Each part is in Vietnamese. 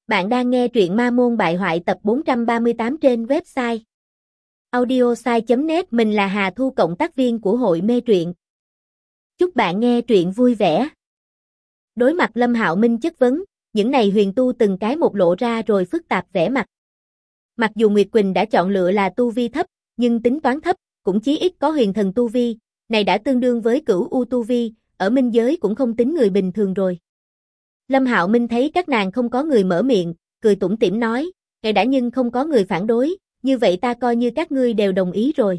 Bạn đang nghe truyện Ma Môn Bại Hoại tập 438 trên website audiosai.net. Mình là Hà Thu, cộng tác viên của hội mê truyện. Chúc bạn nghe truyện vui vẻ. Đối mặt Lâm Hạo Minh chất vấn, những này huyền tu từng cái một lộ ra rồi phức tạp vẻ mặt. Mặc dù Nguyệt Quỳnh đã chọn lựa là tu vi thấp, nhưng tính toán thấp, cũng chí ít có huyền thần tu vi, này đã tương đương với cửu u tu vi, ở minh giới cũng không tính người bình thường rồi. Lâm Hạo Minh thấy các nàng không có người mở miệng, cười tủm tỉm nói, "Ngài đã nhưng không có người phản đối, như vậy ta coi như các ngươi đều đồng ý rồi."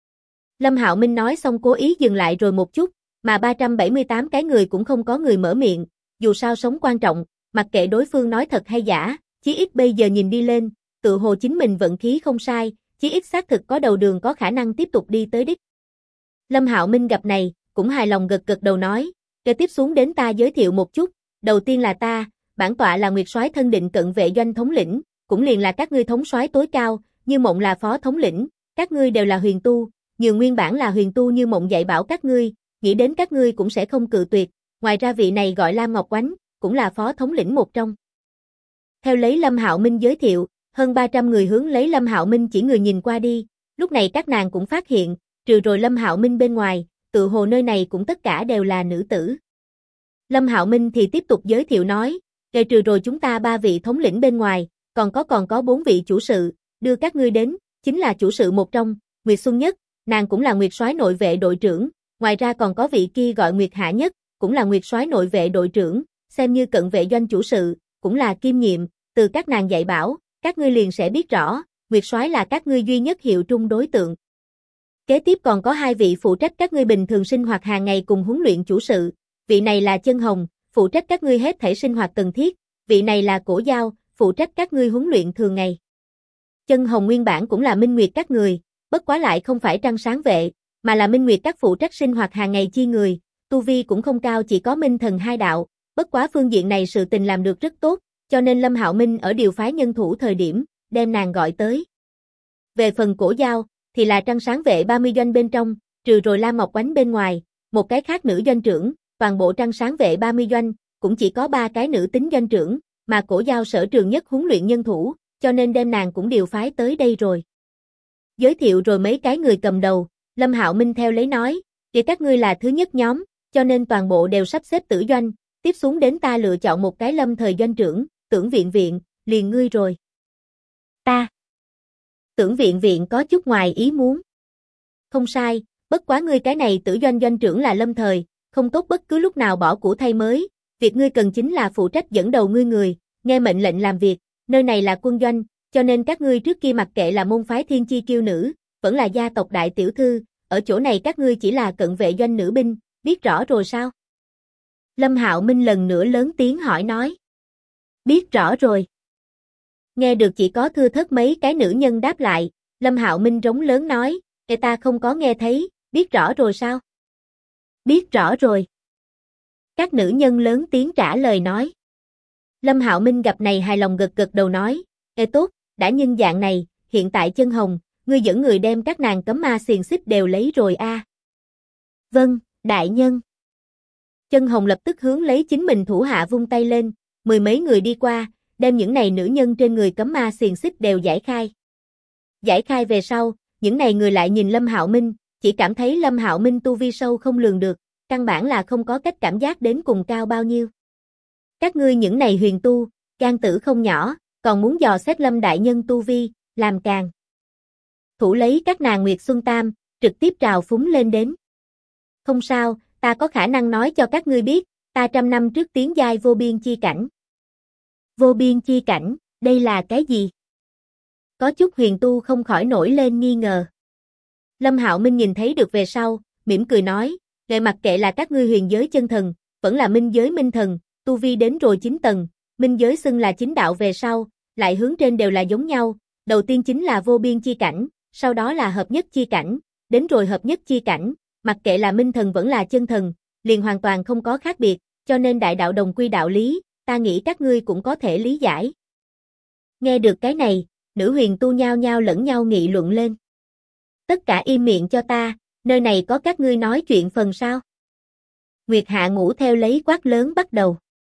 Lâm Hạo Minh nói xong cố ý dừng lại rồi một chút, mà 378 cái người cũng không có người mở miệng, dù sao sống quan trọng, mặc kệ đối phương nói thật hay giả, chí ít bây giờ nhìn đi lên, tự hồ chính mình vận khí không sai, chí ít xác thực có đầu đường có khả năng tiếp tục đi tới đích. Lâm Hạo Minh gặp này, cũng hài lòng gật gật đầu nói, "Kế tiếp xuống đến ta giới thiệu một chút. Đầu tiên là ta, bản tọa là Nguyệt Soái thân định cận vệ doanh thống lĩnh, cũng liền là các ngươi thống soái tối cao, Như Mộng là phó thống lĩnh, các ngươi đều là huyền tu, Nhường nguyên bản là huyền tu Như Mộng dạy bảo các ngươi, nghĩ đến các ngươi cũng sẽ không cự tuyệt, ngoài ra vị này gọi Lam Ngọc Oánh, cũng là phó thống lĩnh một trong." Theo lấy Lâm Hạo Minh giới thiệu, hơn 300 người hướng lấy Lâm Hạo Minh chỉ người nhìn qua đi, lúc này các nàng cũng phát hiện, trừ rồi Lâm Hạo Minh bên ngoài, tự hồ nơi này cũng tất cả đều là nữ tử. Lâm Hạo Minh thì tiếp tục giới thiệu nói, "Kể trừ rồi chúng ta 3 vị thống lĩnh bên ngoài, còn có 4 vị chủ sự, đưa các ngươi đến, chính là chủ sự một trong, Nguyệt Xuân Nhất, nàng cũng là Nguyệt Soái nội vệ đội trưởng, ngoài ra còn có vị kia gọi Nguyệt Hạ Nhất, cũng là Nguyệt Soái nội vệ đội trưởng, xem như cận vệ doanh chủ sự, cũng là kiêm nhiệm, từ các nàng dạy bảo, các ngươi liền sẽ biết rõ, Nguyệt Soái là các ngươi duy nhất hiệu trung đối tượng. Kế tiếp còn có 2 vị phụ trách các ngươi bình thường sinh hoạt hàng ngày cùng huấn luyện chủ sự. Vị này là Chân Hồng, phụ trách các ngươi hết thảy sinh hoạt cần thiết, vị này là Cổ Giao, phụ trách các ngươi huấn luyện thường ngày." Chân Hồng nguyên bản cũng là Minh Nguyệt các người, bất quá lại không phải trăng sáng vệ, mà là Minh Nguyệt các phụ trách sinh hoạt hàng ngày chi người, tu vi cũng không cao, chỉ có Minh Thần 2 đạo, bất quá phương diện này sự tình làm được rất tốt, cho nên Lâm Hạo Minh ở điều phái nhân thủ thời điểm, đem nàng gọi tới. Về phần Cổ Giao, thì là trăng sáng vệ 30 doanh bên trong, trừ rồi Lam Ngọc Oánh bên ngoài, một cái khác nữ doanh trưởng. Toàn bộ trăng sáng vệ 30 doanh, cũng chỉ có 3 cái nữ tính doanh trưởng, mà Cổ Giao sở trường nhất huấn luyện nhân thủ, cho nên đem nàng cũng điều phái tới đây rồi. Giới thiệu rồi mấy cái người cầm đầu, Lâm Hạo Minh theo lấy nói, "Thì các ngươi là thứ nhất nhóm, cho nên toàn bộ đều sắp xếp tử doanh, tiếp xuống đến ta lựa chọn một cái lâm thời doanh trưởng, Tưởng Viện Viện, liền ngươi rồi." "Ta?" Tưởng Viện Viện có chút ngoài ý muốn. "Không sai, bất quá ngươi cái này tử doanh doanh trưởng là lâm thời, không tốt bất cứ lúc nào bỏ cũ thay mới, việc ngươi cần chính là phụ trách dẫn đầu ngươi người, nghe mệnh lệnh làm việc, nơi này là quân doanh, cho nên các ngươi trước kia mặc kệ là môn phái thiên chi kiêu nữ, vẫn là gia tộc đại tiểu thư, ở chỗ này các ngươi chỉ là cận vệ doanh nữ binh, biết rõ rồi sao?" Lâm Hạo Minh lần nữa lớn tiếng hỏi nói. "Biết rõ rồi." Nghe được chỉ có thưa thớt mấy cái nữ nhân đáp lại, Lâm Hạo Minh rống lớn nói, Ta không có nghe thấy, biết rõ rồi sao?" "Biết rõ rồi." Các nữ nhân lớn tiếng trả lời nói. Lâm Hạo Minh gặp này hài lòng gật gật đầu nói, Tốt, đã nhân dạng này, hiện tại Chân Hồng, ngươi dẫn người đem các nàng cấm ma xiềng xích đều lấy rồi a." "Vâng, đại nhân." Chân Hồng lập tức hướng lấy chính mình thủ hạ vung tay lên, 10 mấy người đi qua, đem những này nữ nhân trên người cấm ma xiềng xích đều giải khai. Giải khai về sau, những này người lại nhìn Lâm Hạo Minh, chỉ cảm thấy Lâm Hạo Minh tu vi sâu không lường được, căn bản là không có cách cảm giác đến cùng cao bao nhiêu. "Các ngươi những này huyền tu, gan tử không nhỏ, còn muốn dò xét Lâm đại nhân tu vi, làm càng." Thủ lấy các nàng Nguyệt Xuân Tam, trực tiếp trào phúng lên đến. "Không sao, ta có khả năng nói cho các ngươi biết, ta 100 năm trước tiến giai vô biên chi cảnh." "Vô biên chi cảnh, đây là cái gì?" Có chút huyền tu không khỏi nổi lên nghi ngờ. Lâm Hạo Minh nhìn thấy được về sau, mỉm cười nói, mặc kệ là các ngươi huyền giới chân thần, vẫn là minh giới minh thần, tu vi đến rồi 9 tầng, minh giới xưng là chính đạo về sau, lại hướng trên đều là giống nhau, đầu tiên chính là vô biên chi cảnh, sau đó là hợp nhất chi cảnh, đến rồi hợp nhất chi cảnh, mặc kệ là minh thần vẫn là chân thần, liền hoàn toàn không có khác biệt, cho nên đại đạo đồng quy đạo lý, ta nghĩ các ngươi cũng có thể lý giải. Nghe được cái này, nữ huyền tu nhao nhao lẫn nhau nghị luận lên. "Tất cả im miệng cho ta, nơi này có các ngươi nói chuyện phần sao?" Nguyệt Hạ Ngũ theo lấy quát lớn bắt đầu.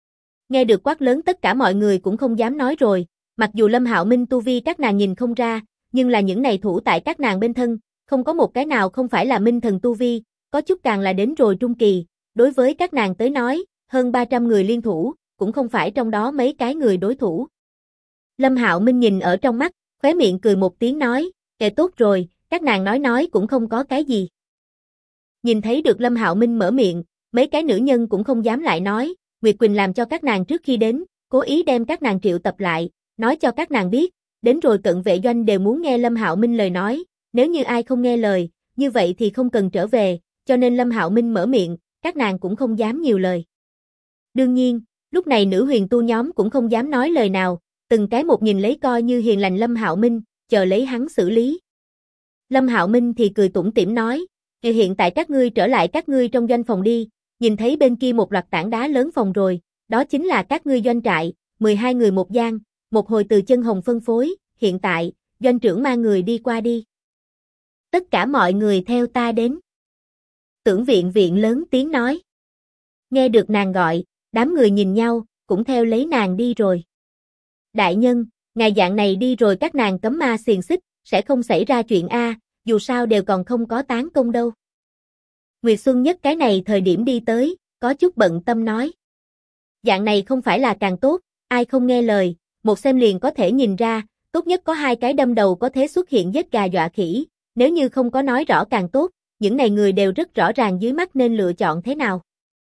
Nghe được quát lớn tất cả mọi người cũng không dám nói rồi, mặc dù Lâm Hạo Minh tu vi các nàng nhìn không ra, nhưng là những này thủ tại các nàng bên thân, không có một cái nào không phải là minh thần tu vi, có chút càng là đến rồi trung kỳ, đối với các nàng tới nói, hơn 300 người liên thủ, cũng không phải trong đó mấy cái người đối thủ. Lâm Hạo Minh nhìn ở trong mắt, khóe miệng cười một tiếng nói, tốt rồi, các nàng nói cũng không có cái gì. Nhìn thấy được Lâm Hạo Minh mở miệng, mấy cái nữ nhân cũng không dám lại nói, Nguyệt Quỳnh làm cho các nàng trước khi đến, cố ý đem các nàng triệu tập lại, nói cho các nàng biết, đến rồi cận vệ doanh đều muốn nghe Lâm Hạo Minh lời nói, nếu như ai không nghe lời, như vậy thì không cần trở về, cho nên Lâm Hạo Minh mở miệng, các nàng cũng không dám nhiều lời. Đương nhiên, lúc này nữ huyền tu nhóm cũng không dám nói lời nào, từng cái một nhìn lấy coi như hiền lành Lâm Hạo Minh, chờ lấy hắn xử lý. Lâm Hạo Minh thì cười tủm tỉm nói, hiện tại các ngươi trở lại các ngươi trong doanh phòng đi, nhìn thấy bên kia một loạt tảng đá lớn phòng rồi, đó chính là các ngươi doanh trại, 12 người một gian, một hồi từ chân hồng phân phối, hiện tại, doanh trưởng mang người đi qua đi. Tất cả mọi người theo ta đến. Tưởng viện viện lớn tiếng nói. Nghe được nàng gọi, đám người nhìn nhau, cũng theo lấy nàng đi rồi. Đại nhân, ngài dạng này đi rồi các nàng cấm ma xiềng xích, sẽ không xảy ra chuyện A, dù sao đều còn không có tán công đâu. Nguyệt Xuân Nhất cái này thời điểm đi tới, có chút bận tâm nói. Dạng này không phải là càng tốt, ai không nghe lời, một xem liền có thể nhìn ra, tốt nhất có hai cái đâm đầu có thể xuất hiện giết gà dọa khỉ, nếu như không có nói rõ càng tốt, những này người đều rất rõ ràng dưới mắt nên lựa chọn thế nào.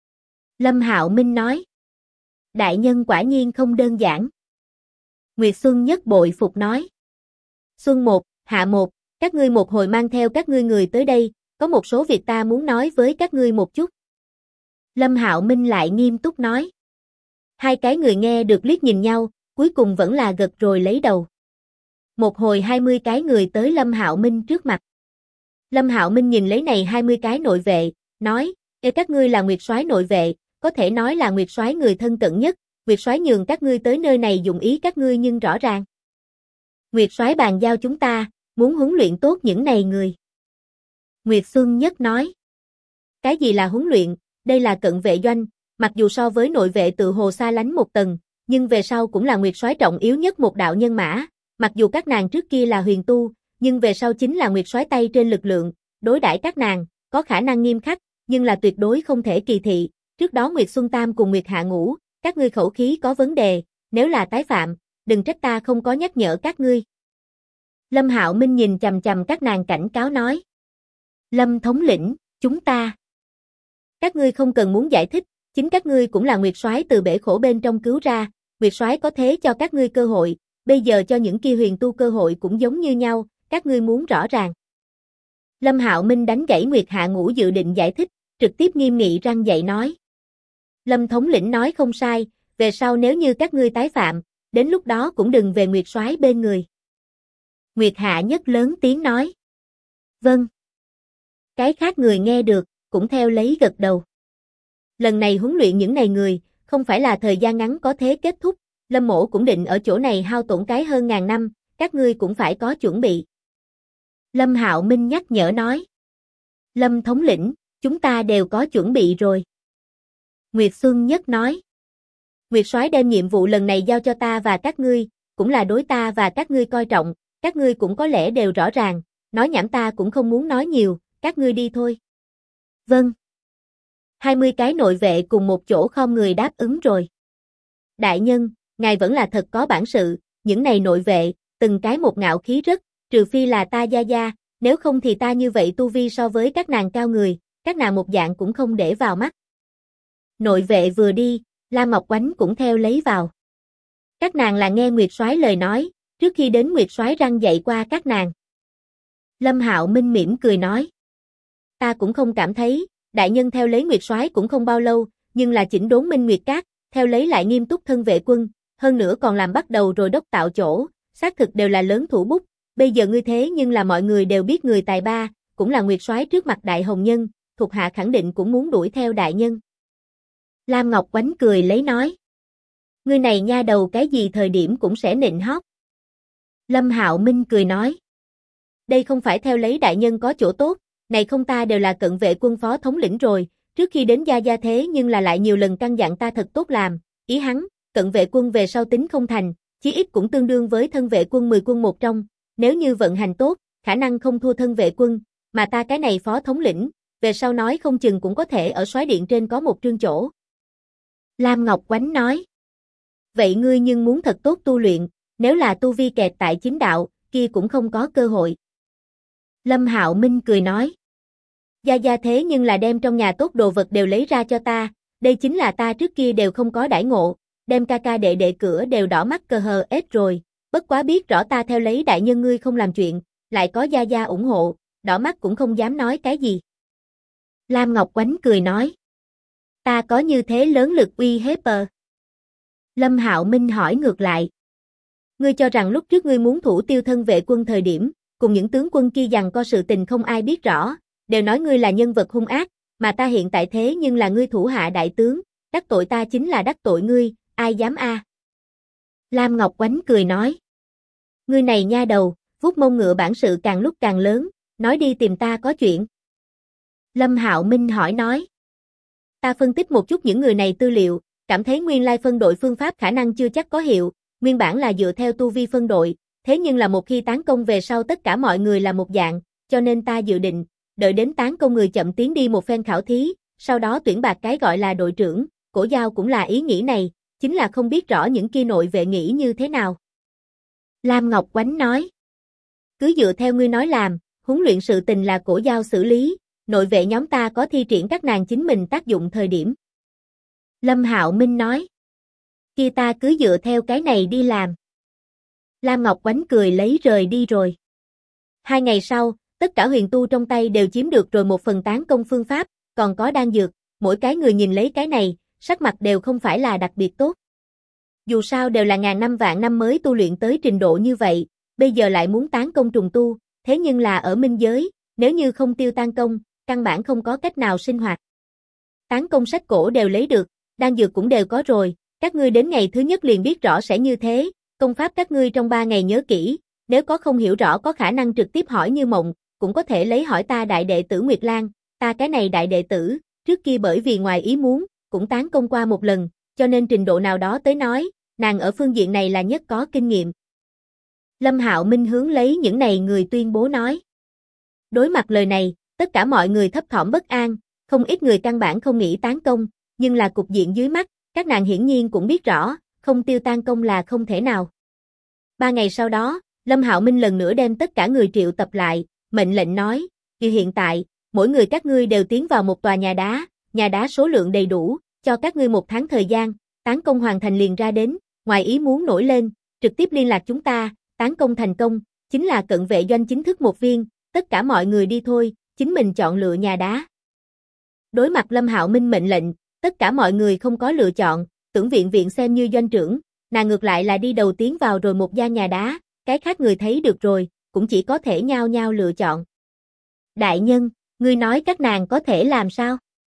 Lâm Hạo Minh nói. Đại nhân quả nhiên không đơn giản. Nguyệt Xuân Nhất bội phục nói. Xuân 1, Hạ 1, các ngươi một hồi mang theo các ngươi người tới đây, có một số việc ta muốn nói với các ngươi một chút. Lâm Hạo Minh lại nghiêm túc nói. Hai cái người nghe được liếc nhìn nhau, cuối cùng vẫn là gật rồi lấy đầu. Một hồi 20 cái người tới Lâm Hạo Minh trước mặt. Lâm Hạo Minh nhìn lấy này 20 cái nội vệ, nói, các ngươi là Nguyệt Soái nội vệ, có thể nói là Nguyệt Soái người thân cận nhất, Nguyệt Soái nhường các ngươi tới nơi này dụng ý các ngươi nhưng rõ ràng. Nguyệt Soái bàn giao chúng ta, muốn huấn luyện tốt những này người. Nguyệt Xuân Nhất nói. Cái gì là huấn luyện, đây là cận vệ doanh, mặc dù so với nội vệ tự hồ xa lánh một tầng, nhưng về sau cũng là Nguyệt Soái trọng yếu nhất một đạo nhân mã, mặc dù các nàng trước kia là huyền tu, nhưng về sau chính là Nguyệt Soái tay trên lực lượng, đối đãi các nàng, có khả năng nghiêm khắc, nhưng là tuyệt đối không thể kỳ thị, trước đó Nguyệt Xuân Tam cùng Nguyệt Hạ Ngũ, các ngươi khẩu khí có vấn đề, nếu là tái phạm, đừng trách ta không có nhắc nhở các ngươi. Lâm Hạo Minh nhìn chằm chằm các nàng cảnh cáo nói. Lâm thống lĩnh, chúng ta. Các ngươi không cần muốn giải thích, chính các ngươi cũng là Nguyệt Soái từ bể khổ bên trong cứu ra, Nguyệt Soái có thế cho các ngươi cơ hội, bây giờ cho những kia huyền tu cơ hội cũng giống như nhau, các ngươi muốn rõ ràng. Lâm Hạo Minh đánh gãy Nguyệt Hạ Ngũ dự định giải thích, trực tiếp nghiêm nghị răn dạy nói. Lâm thống lĩnh nói không sai, về sau nếu như các ngươi tái phạm, đến lúc đó cũng đừng về Nguyệt Soái bên người. Nguyệt Hạ Nhất lớn tiếng nói. Vâng. Cái khác người nghe được, cũng theo lấy gật đầu. Lần này huấn luyện những này người, không phải là thời gian ngắn có thế kết thúc, Lâm mỗ cũng định ở chỗ này hao tổn cái hơn ngàn năm, các ngươi cũng phải có chuẩn bị. Lâm Hạo Minh nhắc nhở nói. Lâm thống lĩnh, chúng ta đều có chuẩn bị rồi. Nguyệt Xuân Nhất nói. Nguyệt Soái đem nhiệm vụ lần này giao cho ta và các ngươi, cũng là đối ta và các ngươi coi trọng, các ngươi cũng có lẽ đều rõ ràng, nói nhảm ta cũng không muốn nói nhiều, các ngươi đi thôi. Vâng. 20 cái nội vệ cùng một chỗ khom người đáp ứng rồi. Đại nhân, ngài vẫn là thật có bản sự, những này nội vệ, từng cái một ngạo khí rất, trừ phi là ta gia gia, nếu không thì ta như vậy tu vi so với các nàng cao người, các nàng một dạng cũng không để vào mắt. Nội vệ vừa đi, Lam Ngọc Oánh cũng theo lấy vào. Các nàng là nghe Nguyệt Soái lời nói, trước khi đến Nguyệt Soái răn dạy qua các nàng. Lâm Hạo Minh mỉm cười nói. Ta cũng không cảm thấy, đại nhân theo lấy Nguyệt Soái cũng không bao lâu, nhưng là chỉnh đốn Minh Nguyệt Các, theo lấy lại nghiêm túc thân vệ quân, hơn nữa còn làm bắt đầu rồi đốc tạo chỗ, xác thực đều là lớn thủ bút, bây giờ ngươi thế nhưng là mọi người đều biết người tài ba, cũng là Nguyệt Soái trước mặt đại hồng nhân, thuộc hạ khẳng định cũng muốn đuổi theo đại nhân. Lam Ngọc Oánh cười lấy nói. Ngươi này nha đầu cái gì thời điểm cũng sẽ nịnh hót. Lâm Hạo Minh cười nói. Đây không phải theo lấy đại nhân có chỗ tốt, này không ta đều là cận vệ quân phó thống lĩnh rồi, trước khi đến gia gia thế nhưng là lại nhiều lần căn dặn ta thật tốt làm, ý hắn, cận vệ quân về sau tính không thành, chí ít cũng tương đương với thân vệ quân 10 quân một trong, nếu như vận hành tốt, khả năng không thua thân vệ quân, mà ta cái này phó thống lĩnh, về sau nói không chừng cũng có thể ở soái điện trên có một trương chỗ. Lam Ngọc Quánh nói. Vậy ngươi nhưng muốn thật tốt tu luyện, nếu là tu vi kẹt tại chính đạo, kia cũng không có cơ hội. Lâm Hạo Minh cười nói. Gia Gia thế nhưng là đem trong nhà tốt đồ vật đều lấy ra cho ta, đây chính là ta trước kia đều không có đãi ngộ, đem ca ca đệ đệ cửa đều đỏ mắt cờ hờ ết rồi, bất quá biết rõ ta theo lấy đại nhân ngươi không làm chuyện, lại có Gia Gia ủng hộ, đỏ mắt cũng không dám nói cái gì. Lam Ngọc Quánh cười nói. Ta có như thế lớn lực uy hiếp à? Lâm Hạo Minh hỏi ngược lại. Ngươi cho rằng lúc trước ngươi muốn thủ tiêu thân vệ quân thời điểm, cùng những tướng quân kia giằng co sự tình không ai biết rõ, đều nói ngươi là nhân vật hung ác, mà ta hiện tại thế nhưng là ngươi thủ hạ đại tướng, đắc tội ta chính là đắc tội ngươi, ai dám a? Lam Ngọc Quánh cười nói. Ngươi này nha đầu, vuốt mông ngựa bản sự càng lúc càng lớn, nói đi tìm ta có chuyện. Lâm Hạo Minh hỏi nói. Ta phân tích một chút những người này tư liệu, cảm thấy nguyên lai phân đội phương pháp khả năng chưa chắc có hiệu, nguyên bản là dựa theo tu vi phân đội, thế nhưng là một khi tán công về sau tất cả mọi người là một dạng, cho nên ta dự định, đợi đến tán công người chậm tiến đi một phen khảo thí, sau đó tuyển bạt cái gọi là đội trưởng, Cổ Giao cũng là ý nghĩ này, chính là không biết rõ những kia nội vệ nghĩ như thế nào. Lam Ngọc Quánh nói. Cứ dựa theo ngươi nói làm, huấn luyện sự tình là Cổ Giao xử lý, nội vệ nhóm ta có thi triển các nàng chính mình tác dụng thời điểm. Lâm Hạo Minh nói. Kia ta cứ dựa theo cái này đi làm. Lam Ngọc Quánh cười lấy rời đi rồi. 2 ngày sau, tất cả huyền tu trong tay đều chiếm được rồi 1/10 tán công phương pháp, còn có đan dược, mỗi cái người nhìn lấy cái này, sắc mặt đều không phải là đặc biệt tốt. Dù sao đều là ngàn năm vạn năm mới tu luyện tới trình độ như vậy, bây giờ lại muốn tán công trùng tu, thế nhưng là ở minh giới, nếu như không tiêu tan công, căn bản không có cách nào sinh hoạt. Tán công sách cổ đều lấy được, đan dược cũng đều có rồi, các ngươi đến ngày thứ nhất liền biết rõ sẽ như thế, công pháp các ngươi trong 3 ngày nhớ kỹ, nếu có không hiểu rõ có khả năng trực tiếp hỏi Như Mộng, cũng có thể lấy hỏi ta đại đệ tử Nguyệt Lan, ta cái này đại đệ tử, trước kia bởi vì ngoài ý muốn, cũng tán công qua một lần, cho nên trình độ nào đó tới nói, nàng ở phương diện này là nhất có kinh nghiệm. Lâm Hạo Minh hướng lấy những này người tuyên bố nói. Đối mặt lời này, tất cả mọi người thấp thỏm bất an, không ít người căn bản không nghĩ tán công, nhưng là cục diện dưới mắt, các nàng hiển nhiên cũng biết rõ, không tiêu tan công là không thể nào. 3 ngày sau đó, Lâm Hạo Minh lần nữa đem tất cả người triệu tập lại, mệnh lệnh nói, vì hiện tại, mỗi người các ngươi đều tiến vào một tòa nhà đá số lượng đầy đủ, cho các ngươi 1 tháng thời gian, tán công hoàn thành liền ra đến, ngoài ý muốn nổi lên, trực tiếp liên lạc chúng ta, tán công thành công, chính là cận vệ doanh chính thức 1 viên, tất cả mọi người đi thôi, chính mình chọn lựa nhà đá. Đối mặt Lâm Hạo Minh mệnh lệnh, tất cả mọi người không có lựa chọn, Tưởng Viện Viện xem như doanh trưởng, nàng ngược lại là đi đầu tiến vào rồi một gian nhà đá, cái khác người thấy được rồi, cũng chỉ có thể nhao nhao lựa chọn. Đại nhân, ngươi nói các nàng có thể làm sao?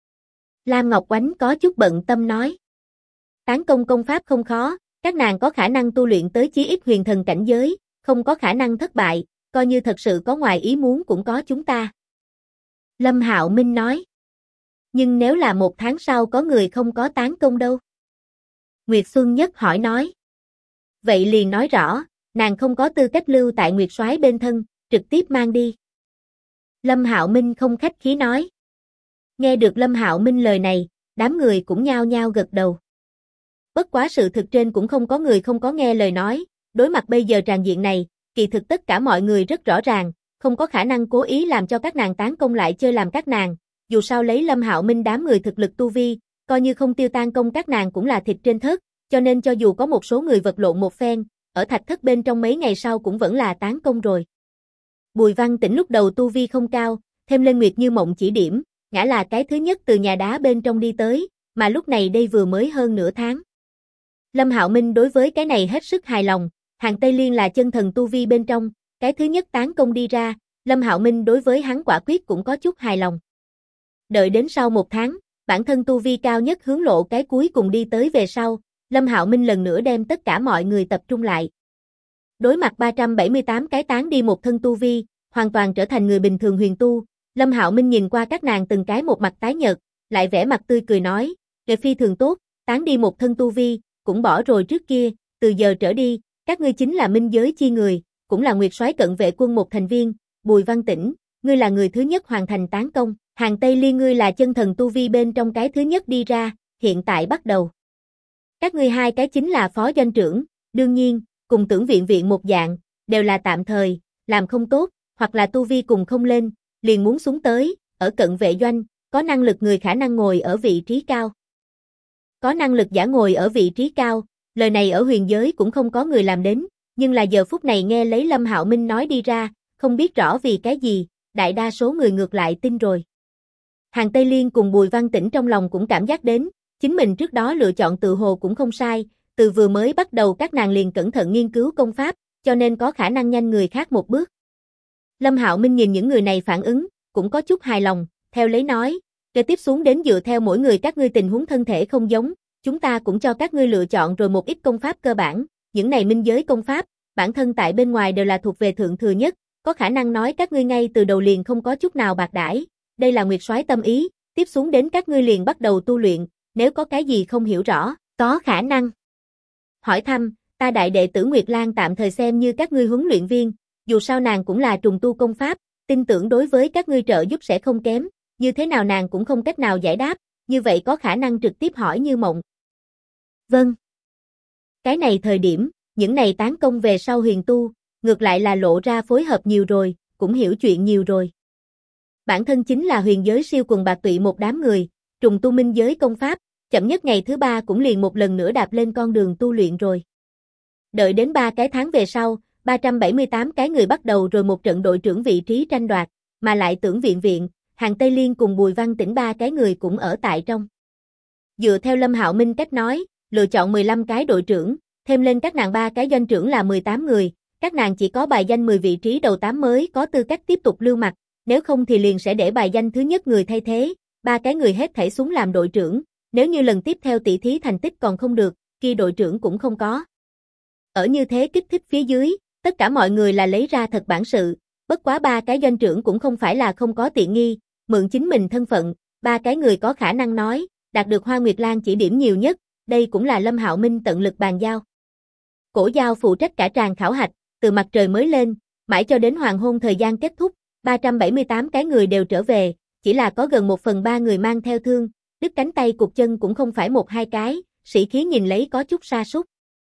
Lam Ngọc Quánh có chút bận tâm nói. Tán công công pháp không khó, các nàng có khả năng tu luyện tới chí ít huyền thần cảnh giới, không có khả năng thất bại, coi như thật sự có ngoài ý muốn cũng có chúng ta. Lâm Hạo Minh nói. Nhưng nếu là 1 tháng sau có người không có tán công đâu? Nguyệt Xuân Nhất hỏi nói. Vậy liền nói rõ, nàng không có tư cách lưu tại Nguyệt Soái bên thân, trực tiếp mang đi. Lâm Hạo Minh không khách khí nói. Nghe được Lâm Hạo Minh lời này, đám người cũng nhao nhao gật đầu. Bất quá sự thực trên cũng không có người không có nghe lời nói, đối mặt bây giờ tràn diện này, kỳ thực tất cả mọi người rất rõ ràng, không có khả năng cố ý làm cho các nàng tán công lại chơi làm các nàng, dù sao lấy Lâm Hạo Minh đám người thực lực tu vi, coi như không tiêu tan công các nàng cũng là thịt trên thớt, cho nên cho dù có một số người vật lộn một phen, ở thạch thất bên trong mấy ngày sau cũng vẫn là tán công rồi. Bùi Văn Tĩnh lúc đầu tu vi không cao, thêm lên Nguyệt Như Mộng chỉ điểm, ngã là cái thứ nhất từ nhà đá bên trong đi tới, mà lúc này đây vừa mới hơn nửa tháng. Lâm Hạo Minh đối với cái này hết sức hài lòng, Hàng Tây Liên là chân thần tu vi bên trong, cái thứ nhất tán công đi ra, Lâm Hạo Minh đối với hắn quả quyết cũng có chút hài lòng. Đợi đến sau 1 tháng, bản thân tu vi cao nhất hướng lộ cái cuối cùng đi tới về sau, Lâm Hạo Minh lần nữa đem tất cả mọi người tập trung lại. Đối mặt 378 cái tán đi một thân tu vi, hoàn toàn trở thành người bình thường huyền tu, Lâm Hạo Minh nhìn qua các nàng từng cái một mặt tái nhợt, lại vẻ mặt tươi cười nói, "Nghệ phi thường tốt, tán đi một thân tu vi, cũng bỏ rồi trước kia, từ giờ trở đi, các ngươi chính là minh giới chi người, cũng là Nguyệt soái cận vệ quân một thành viên, Bùi Văn Tĩnh, ngươi là người thứ nhất hoàn thành tán công, Hàng Tây Liên ngươi là chân thần tu vi bên trong cái thứ nhất đi ra, hiện tại bắt đầu. Các ngươi hai cái chính là phó doanh trưởng, đương nhiên, cùng Tưởng Viện Viện một dạng, đều là tạm thời, làm không tốt, hoặc là tu vi cùng không lên, liền muốn xuống tới, ở cận vệ doanh, có năng lực người khả năng ngồi ở vị trí cao. Có năng lực giả ngồi ở vị trí cao, lời này ở huyền giới cũng không có người làm đến, nhưng là giờ phút này nghe lấy Lâm Hạo Minh nói đi ra, không biết rõ vì cái gì, đại đa số người ngược lại tin rồi. Hàng Tây Liên cùng Bùi Văn Tĩnh trong lòng cũng cảm giác đến, chính mình trước đó lựa chọn tự hồ cũng không sai, từ vừa mới bắt đầu các nàng liền cẩn thận nghiên cứu công pháp, cho nên có khả năng nhanh người khác một bước. Lâm Hạo Minh nhìn những người này phản ứng, cũng có chút hài lòng, theo lấy nói, kế tiếp xuống đến dựa theo mỗi người các ngươi tình huống thân thể không giống, chúng ta cũng cho các ngươi lựa chọn rồi một ít công pháp cơ bản, những này minh giới công pháp, bản thân tại bên ngoài đều là thuộc về thượng thừa nhất, có khả năng nói các ngươi ngay từ đầu liền không có chút nào bạc đãi, đây là Nguyệt soái tâm ý, tiếp xuống đến các ngươi liền bắt đầu tu luyện, nếu có cái gì không hiểu rõ, có khả năng hỏi thăm, ta đại đệ tử Nguyệt Lan tạm thời xem như các ngươi huấn luyện viên, dù sao nàng cũng là trùng tu công pháp, tin tưởng đối với các ngươi trợ giúp sẽ không kém, như thế nào nàng cũng không cách nào giải đáp, như vậy có khả năng trực tiếp hỏi Như Mộng. Vâng. Cái này thời điểm, những này tán công về sau huyền tu, ngược lại là lộ ra phối hợp nhiều rồi, cũng hiểu chuyện nhiều rồi. Bản thân chính là huyền giới siêu quần bạc tụy một đám người, trùng tu minh giới công pháp, chậm nhất ngày thứ 3 cũng liền một lần nữa đạp lên con đường tu luyện rồi. Đợi đến 3 cái tháng về sau, 378 cái người bắt đầu rồi một trận đội trưởng vị trí tranh đoạt, mà lại Tưởng Viện Viện, Hàng Tây Liên cùng Bùi Văn Tĩnh 3 cái người cũng ở tại trong. Dựa theo Lâm Hạo Minh cách nói, lựa chọn 15 cái đội trưởng, thêm lên các nàng 3 cái doanh trưởng là 18 người, các nàng chỉ có bài danh 10 vị trí đầu 8 mới có tư cách tiếp tục lưu mặt, nếu không thì liền sẽ để bài danh thứ nhất người thay thế, 3 cái người hết thảy xuống làm đội trưởng, nếu như lần tiếp theo tỷ thí thành tích còn không được, kia đội trưởng cũng không có. Ở như thế kích thích phía dưới, tất cả mọi người là lấy ra thật bản sự, bất quá 3 cái doanh trưởng cũng không phải là không có tiện nghi, mượn chính mình thân phận, 3 cái người có khả năng nói, đạt được Hoa Nguyệt Lan chỉ điểm nhiều nhất, đây cũng là Lâm Hạo Minh tận lực bàn giao. Cổ giao phụ trách cả tràng khảo hạch, từ mặt trời mới lên, mãi cho đến hoàng hôn thời gian kết thúc, 378 cái người đều trở về, chỉ là có gần 1/3 người mang theo thương, đứt cánh tay cụt chân cũng không phải 1-2 cái, sĩ khí nhìn lấy có chút sa sút.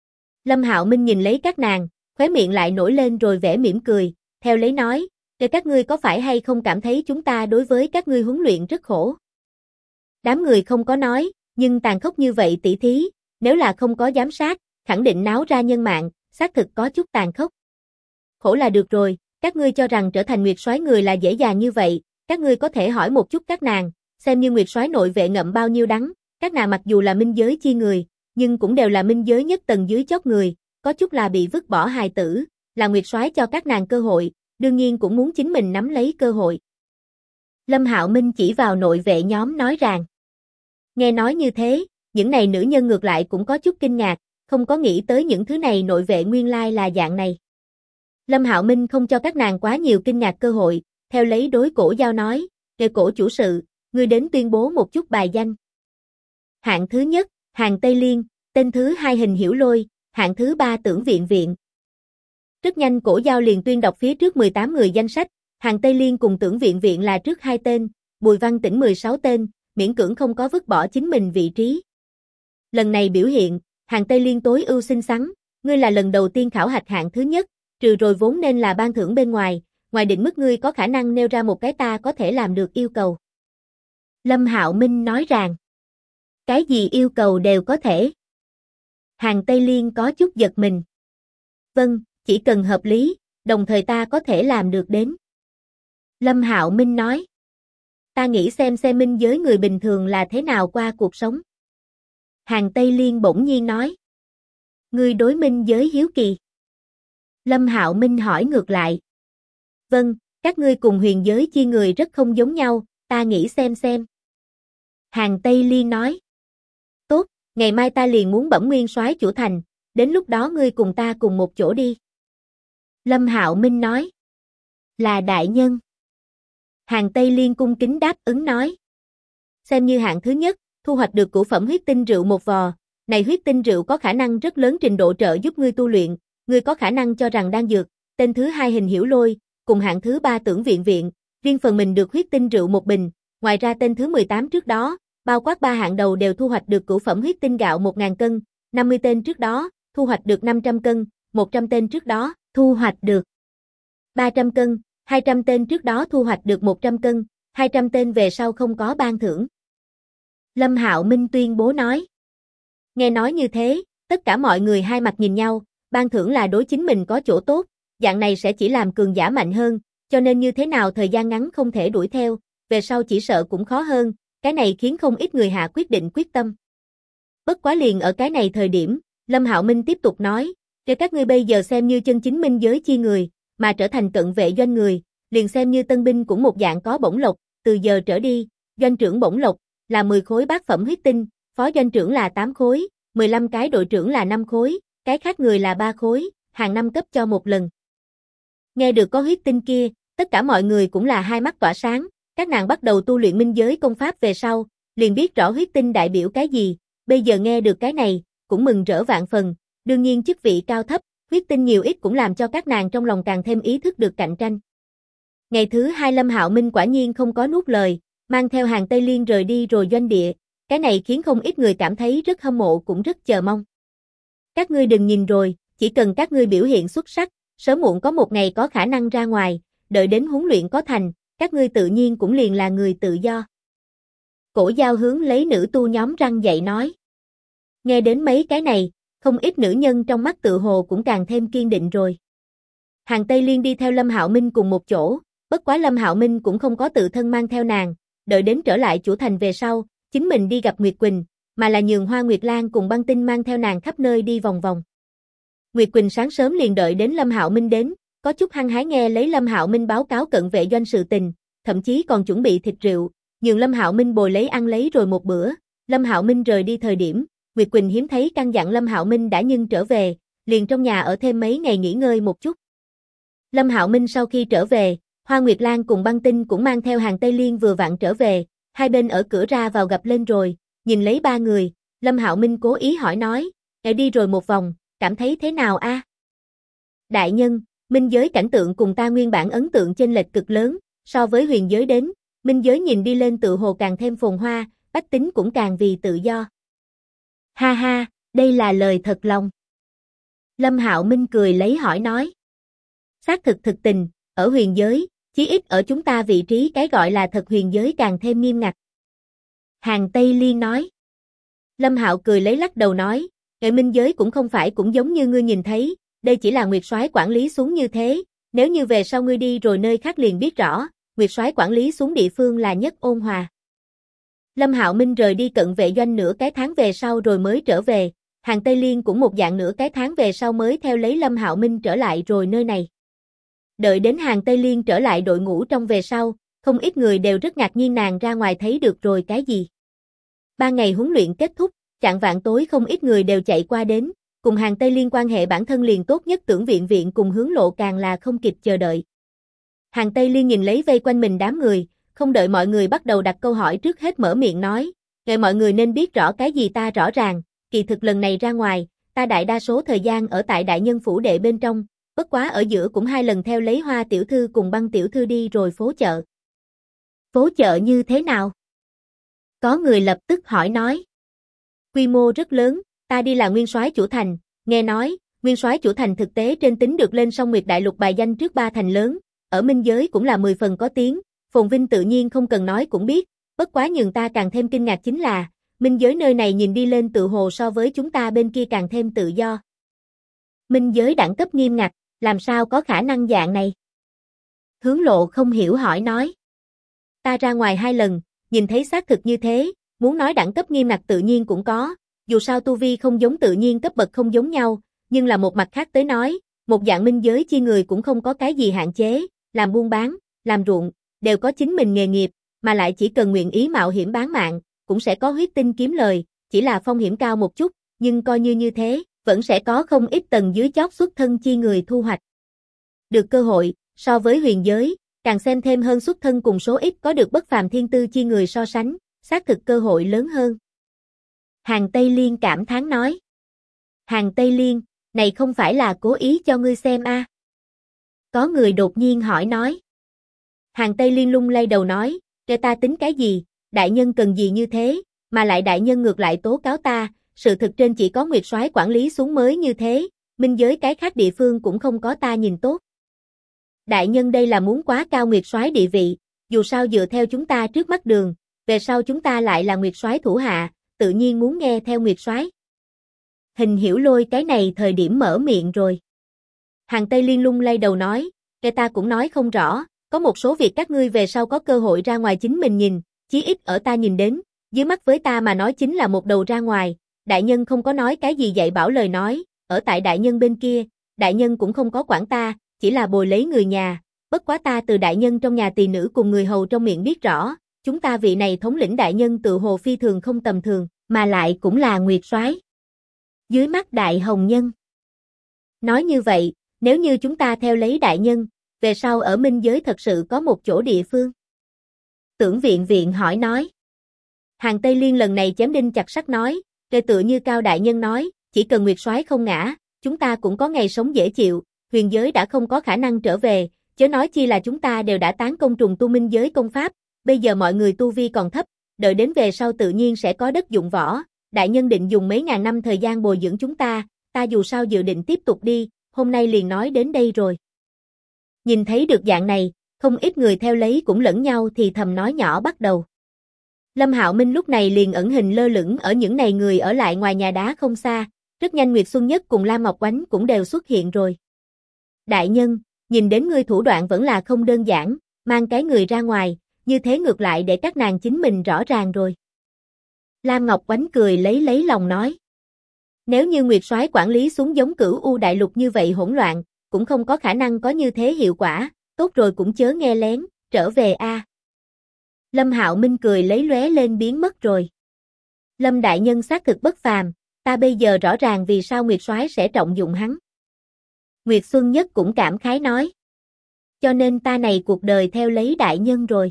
Lâm Hạo Minh nhìn lấy các nàng, khóe miệng lại nổi lên rồi vẻ mỉm cười, theo lấy nói, để các ngươi có phải hay không cảm thấy chúng ta đối với các ngươi huấn luyện rất khổ. Đám người không có nói, nhưng tàn khốc như vậy tỷ thí, nếu là không có giám sát, khẳng định náo ra nhân mạng, xác thực có chút tàn khốc. Khổ là được rồi, các ngươi cho rằng trở thành Nguyệt soái người là dễ dàng như vậy, các ngươi có thể hỏi một chút các nàng, xem như Nguyệt soái nội vệ ngậm bao nhiêu đắng, các nàng mặc dù là minh giới chi người, nhưng cũng đều là minh giới nhất tầng dưới chót người, có chút là bị vứt bỏ hài tử, là Nguyệt soái cho các nàng cơ hội, đương nhiên cũng muốn chính mình nắm lấy cơ hội. Lâm Hạo Minh chỉ vào nội vệ nhóm nói rằng, nghe nói như thế, những này nữ nhân ngược lại cũng có chút kinh ngạc, không có nghĩ tới những thứ này nội vệ nguyên lai là dạng này. Lâm Hạo Minh không cho các nàng quá nhiều kinh ngạc cơ hội, theo lấy đối Cổ Giao nói, "Kệ Cổ chủ sự, ngươi đến tuyên bố một chút bài danh." Hạng thứ nhất, Hàng Tây Liên, tên thứ 2 Hình Hiểu Lôi, hạng thứ 3 Tưởng Viện Viện. Rất nhanh Cổ Giao liền tuyên đọc phía trước 18 người danh sách, Hàng Tây Liên cùng Tưởng Viện Viện là trước 2 tên, Bùi Văn Tĩnh 16 tên, miễn cưỡng không có vứt bỏ chính mình vị trí. Lần này biểu hiện, Hàng Tây Liên tối ưu xinh xắn, ngươi là lần đầu tiên khảo hạch hạng thứ nhất, trừ rồi vốn nên là ban thưởng bên ngoài, ngoài định mức ngươi có khả năng nêu ra một cái ta có thể làm được yêu cầu. Lâm Hạo Minh nói rằng, cái gì yêu cầu đều có thể. Hàng Tây Liên có chút giật mình. Vâng, chỉ cần hợp lý, đồng thời ta có thể làm được đến. Lâm Hạo Minh nói, ta nghĩ xem minh giới người bình thường là thế nào qua cuộc sống. Hàng Tây Liên bỗng nhiên nói, ngươi đối minh giới hiếu kỳ. Lâm Hạo Minh hỏi ngược lại. Vâng, các ngươi cùng huyền giới chi người rất không giống nhau, ta nghĩ xem. Hàng Tây Liên nói. Tốt, ngày mai ta liền muốn bẩm nguyên soái chủ thành, đến lúc đó ngươi cùng ta cùng một chỗ đi. Lâm Hạo Minh nói. Là đại nhân. Hàng Tây Liên cung kính đáp ứng nói. Xem như hạng thứ nhất, thu hoạch được cửu phẩm huyết tinh rượu 1 vò, Này huyết tinh rượu có khả năng rất lớn trình độ trợ giúp ngươi tu luyện, ngươi có khả năng cho rằng đan dược, tên thứ 2 Hình Hiểu Lôi, cùng hạng thứ 3 Tưởng Viện Viện, riêng phần mình được huyết tinh rượu một bình, ngoài ra tên thứ 18 trước đó, bao quát 3 hạng đầu đều thu hoạch được cửu phẩm huyết tinh gạo 1000 cân, 50 tên trước đó, thu hoạch được 500 cân, 100 tên trước đó, thu hoạch được 300 cân, 200 tên trước đó thu hoạch được 100 cân, 200 tên về sau không có ban thưởng. Lâm Hạo Minh tuyên bố nói. Nghe nói như thế, tất cả mọi người hai mặt nhìn nhau, ban thưởng là đối chính mình có chỗ tốt, dạng này sẽ chỉ làm cường giả mạnh hơn, cho nên như thế nào thời gian ngắn không thể đuổi theo, về sau chỉ sợ cũng khó hơn, cái này khiến không ít người hạ quyết định quyết tâm. Bất quá liền ở cái này thời điểm, Lâm Hạo Minh tiếp tục nói, cho các ngươi bây giờ xem như chân chính minh giới chi người, mà trở thành cận vệ doanh người, liền xem như tân binh cũng một dạng có bổng lộc, từ giờ trở đi, doanh trưởng bổng lộc là 10 khối bát phẩm huyết tinh, phó doanh trưởng là 8 khối, 15 cái đội trưởng là 5 khối, cái khác người là 3 khối, hàng năm cấp cho một lần. Nghe được có huyết tinh kia, tất cả mọi người cũng là hai mắt tỏa sáng, các nàng bắt đầu tu luyện minh giới công pháp về sau, liền biết rõ huyết tinh đại biểu cái gì, bây giờ nghe được cái này, cũng mừng rỡ vạn phần, đương nhiên chức vị cao thấp, huyết tinh nhiều ít cũng làm cho các nàng trong lòng càng thêm ý thức được cạnh tranh. Ngày thứ 2 Lâm Hạo Minh quả nhiên không có nuốt lời, mang theo Hàng Tây Liên rời đi rồi doanh địa, cái này khiến không ít người cảm thấy rất hâm mộ cũng rất chờ mong. Các ngươi đừng nhìn rồi, chỉ cần các ngươi biểu hiện xuất sắc, sớm muộn có một ngày có khả năng ra ngoài, đợi đến huấn luyện có thành, các ngươi tự nhiên cũng liền là người tự do. Cổ Giao hướng lấy nữ tu nhóm răng dạy nói. Nghe đến mấy cái này, không ít nữ nhân trong mắt tự hồ cũng càng thêm kiên định rồi. Hàng Tây Liên đi theo Lâm Hạo Minh cùng một chỗ, bất quá Lâm Hạo Minh cũng không có tự thân mang theo nàng, đợi đến trở lại chủ thành về sau, chính mình đi gặp Nguyệt Quỳnh, mà là nhường Hoa Nguyệt Lan cùng Băng Tinh mang theo nàng khắp nơi đi vòng vòng. Nguyệt Quỳnh sáng sớm liền đợi đến Lâm Hạo Minh đến, có chút hăng hái nghe lấy Lâm Hạo Minh báo cáo cận vệ doanh sự tình, thậm chí còn chuẩn bị thịt rượu, nhường Lâm Hạo Minh bồi lấy ăn lấy rồi một bữa. Lâm Hạo Minh rời đi thời điểm, Nguyệt Quỳnh hiếm thấy căn dặn Lâm Hạo Minh đã nhưng trở về, liền trong nhà ở thêm mấy ngày nghỉ ngơi một chút. Lâm Hạo Minh sau khi trở về, Hoa Nguyệt Lan cùng Băng Tinh cũng mang theo Hàng Tây Liên vừa vặn trở về, hai bên ở cửa ra vào gặp lên rồi, nhìn lấy ba người, Lâm Hạo Minh cố ý hỏi nói, đi rồi một vòng, cảm thấy thế nào a? Đại nhân, minh giới cảnh tượng cùng ta nguyên bản ấn tượng chênh lệch cực lớn, so với huyền giới đến, minh giới nhìn đi lên tự hồ càng thêm phồn hoa, bách tính cũng càng vì tự do. Ha ha, đây là lời thật lòng. Lâm Hạo Minh cười lấy hỏi nói. Xác thực thực tình, ở huyền giới, chí ít ở chúng ta vị trí cái gọi là thật huyền giới càng thêm nghiêm ngặt. Hàng Tây Liên nói. Lâm Hạo cười lấy lắc đầu nói, Nghệ minh giới cũng không phải cũng giống như ngươi nhìn thấy, đây chỉ là Nguyệt Soái quản lý xuống như thế, nếu như về sau ngươi đi rồi nơi khác liền biết rõ, Nguyệt Soái quản lý xuống địa phương là nhất ôn hòa. Lâm Hạo Minh rời đi cận vệ doanh nửa cái tháng về sau rồi mới trở về, Hàng Tây Liên cũng một dạng nửa cái tháng về sau mới theo lấy Lâm Hạo Minh trở lại rồi nơi này. Đợi đến Hàng Tây Liên trở lại đội ngũ trong về sau, không ít người đều rất ngạc nhiên nàng ra ngoài thấy được rồi cái gì. 3 ngày huấn luyện kết thúc, chạng vạng tối không ít người đều chạy qua đến, cùng Hàng Tây Liên quan hệ bản thân liền tốt nhất Tưởng Viện Viện cùng Hướng Lộ càng là không kịp chờ đợi. Hàng Tây Liên nhìn lấy vây quanh mình đám người, không đợi mọi người bắt đầu đặt câu hỏi trước hết mở miệng nói, mọi người nên biết rõ cái gì ta rõ ràng, kỳ thực lần này ra ngoài, ta đại đa số thời gian ở tại đại nhân phủ đệ bên trong, bất quá ở giữa cũng 2 lần theo lấy Hoa tiểu thư cùng Băng tiểu thư đi rồi phố chợ. Phố chợ như thế nào? Có người lập tức hỏi nói. Quy mô rất lớn, ta đi là nguyên soái chủ thành, nghe nói, nguyên soái chủ thành thực tế trên tính được lên song Nguyệt Đại Lục bài danh trước 3 thành lớn, ở minh giới cũng là 10 phần có tiếng, phồn vinh tự nhiên không cần nói cũng biết, bất quá nhường ta càng thêm kinh ngạc chính là, minh giới nơi này nhìn đi lên tự hồ so với chúng ta bên kia càng thêm tự do. Minh giới đẳng cấp nghiêm ngặt, làm sao có khả năng dạng này? Hướng Lộ không hiểu hỏi nói. Ta ra ngoài 2 lần, nhìn thấy xác thực như thế, muốn nói đẳng cấp nghiêm ngặt tự nhiên cũng có, dù sao tu vi không giống tự nhiên cấp bậc không giống nhau, nhưng là một mặt khác tới nói, một dạng minh giới chi người cũng không có cái gì hạn chế, làm buôn bán, làm ruộng, đều có chính mình nghề nghiệp, mà lại chỉ cần nguyện ý mạo hiểm bán mạng, cũng sẽ có huyết tinh kiếm lời, chỉ là phong hiểm cao một chút, nhưng coi như thế, vẫn sẽ có không ít tầng dưới chót xuất thân chi người thu hoạch. Được cơ hội, so với huyền giới, càng xem thêm hơn xuất thân cùng số ít có được bất phàm thiên tư chi người so sánh, xác thực cơ hội lớn hơn. Hàng Tây Liên cảm thán nói. Hàng Tây Liên, này không phải là cố ý cho ngươi xem a? Có người đột nhiên hỏi nói. Hàng Tây Liên lung lay đầu nói, cho ta tính cái gì, đại nhân cần gì như thế, mà lại đại nhân ngược lại tố cáo ta, sự thực trên chỉ có Nguyệt Soái quản lý xuống mới như thế, minh giới cái khác địa phương cũng không có ta nhìn tốt. Đại nhân đây là muốn quá cao Nguyệt Soái địa vị, dù sao dựa theo chúng ta trước mắt đường, về sau chúng ta lại là Nguyệt Soái thủ hạ, tự nhiên muốn nghe theo Nguyệt Soái. Hình Hiểu Lôi cái này thời điểm mở miệng rồi. Hàng Tây Liên lung lay đầu nói, cái ta cũng nói không rõ, có một số việc các ngươi về sau có cơ hội ra ngoài chính mình nhìn, chí ít ở ta nhìn đến, dưới mắt với ta mà nói chính là một đầu ra ngoài, đại nhân không có nói cái gì dạy bảo lời nói, ở tại đại nhân bên kia, đại nhân cũng không có quản ta, chỉ là bồi lấy người nhà, bất quá ta từ đại nhân trong nhà tỳ nữ cùng người hầu trong miệng biết rõ, chúng ta vị này thống lĩnh đại nhân tự hồ phi thường không tầm thường, mà lại cũng là Nguyệt Soái. Dưới mắt đại hồng nhân. Nói như vậy, nếu như chúng ta theo lấy đại nhân, về sau ở minh giới thật sự có một chỗ địa phương. Tưởng Viện Viện hỏi nói. Hàng Tây Liên lần này chém đinh chặt sắt nói, kể tựa như Cao đại nhân nói, chỉ cần Nguyệt Soái không ngã, chúng ta cũng có ngày sống dễ chịu, huyền giới đã không có khả năng trở về, chớ nói chi là chúng ta đều đã tán công trùng tu minh giới công pháp, bây giờ mọi người tu vi còn thấp, đợi đến về sau tự nhiên sẽ có đất dụng võ, đại nhân định dùng mấy ngàn năm thời gian bồi dưỡng chúng ta dù sao dự định tiếp tục đi, hôm nay liền nói đến đây rồi. Nhìn thấy được dạng này, không ít người theo lấy cũng lẫn nhau thì thầm nói nhỏ bắt đầu. Lâm Hạo Minh lúc này liền ẩn hình lơ lửng ở những này người ở lại ngoài nhà đá không xa, rất nhanh Nguyệt Xuân Nhất cùng Lam Ngọc Oánh cũng đều xuất hiện rồi. Đại nhân, nhìn đến ngươi thủ đoạn vẫn là không đơn giản, mang cái người ra ngoài, như thế ngược lại để các nàng chính mình rõ ràng rồi. Lam Ngọc Oánh cười lấy lòng nói. Nếu như Nguyệt Soái quản lý xuống giống Cửu U đại lục như vậy hỗn loạn, cũng không có khả năng có như thế hiệu quả, tốt rồi cũng chớ nghe lén, trở về a. Lâm Hạo Minh cười lấy lóe lên biến mất rồi. Lâm đại nhân xác thực bất phàm, ta bây giờ rõ ràng vì sao Nguyệt Soái sẽ trọng dụng hắn. Nguyệt Xuân Nhất cũng cảm khái nói. Cho nên ta này cuộc đời theo lấy đại nhân rồi.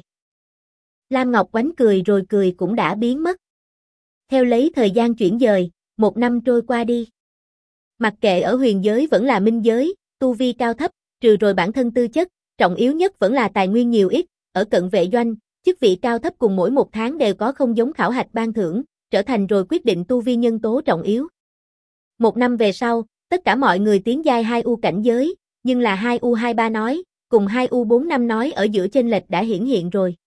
Lam Ngọc Oánh cười rồi cười cũng đã biến mất. Theo lấy thời gian chuyển dời, 1 năm trôi qua đi. Mặc kệ ở huyền giới vẫn là minh giới, tu vi cao thấp, trừ rồi bản thân tư chất, trọng yếu nhất vẫn là tài nguyên nhiều ít, ở cận vệ doanh, chức vị cao thấp cùng mỗi 1 tháng đều có không giống khảo hạch ban thưởng, trở thành rồi quyết định tu vi nhân tố trọng yếu. 1 năm về sau, tất cả mọi người tiến giai 2U cảnh giới, nhưng là 2U23 nói, cùng 2U45 nói ở giữa chênh lệch đã hiển hiện rồi.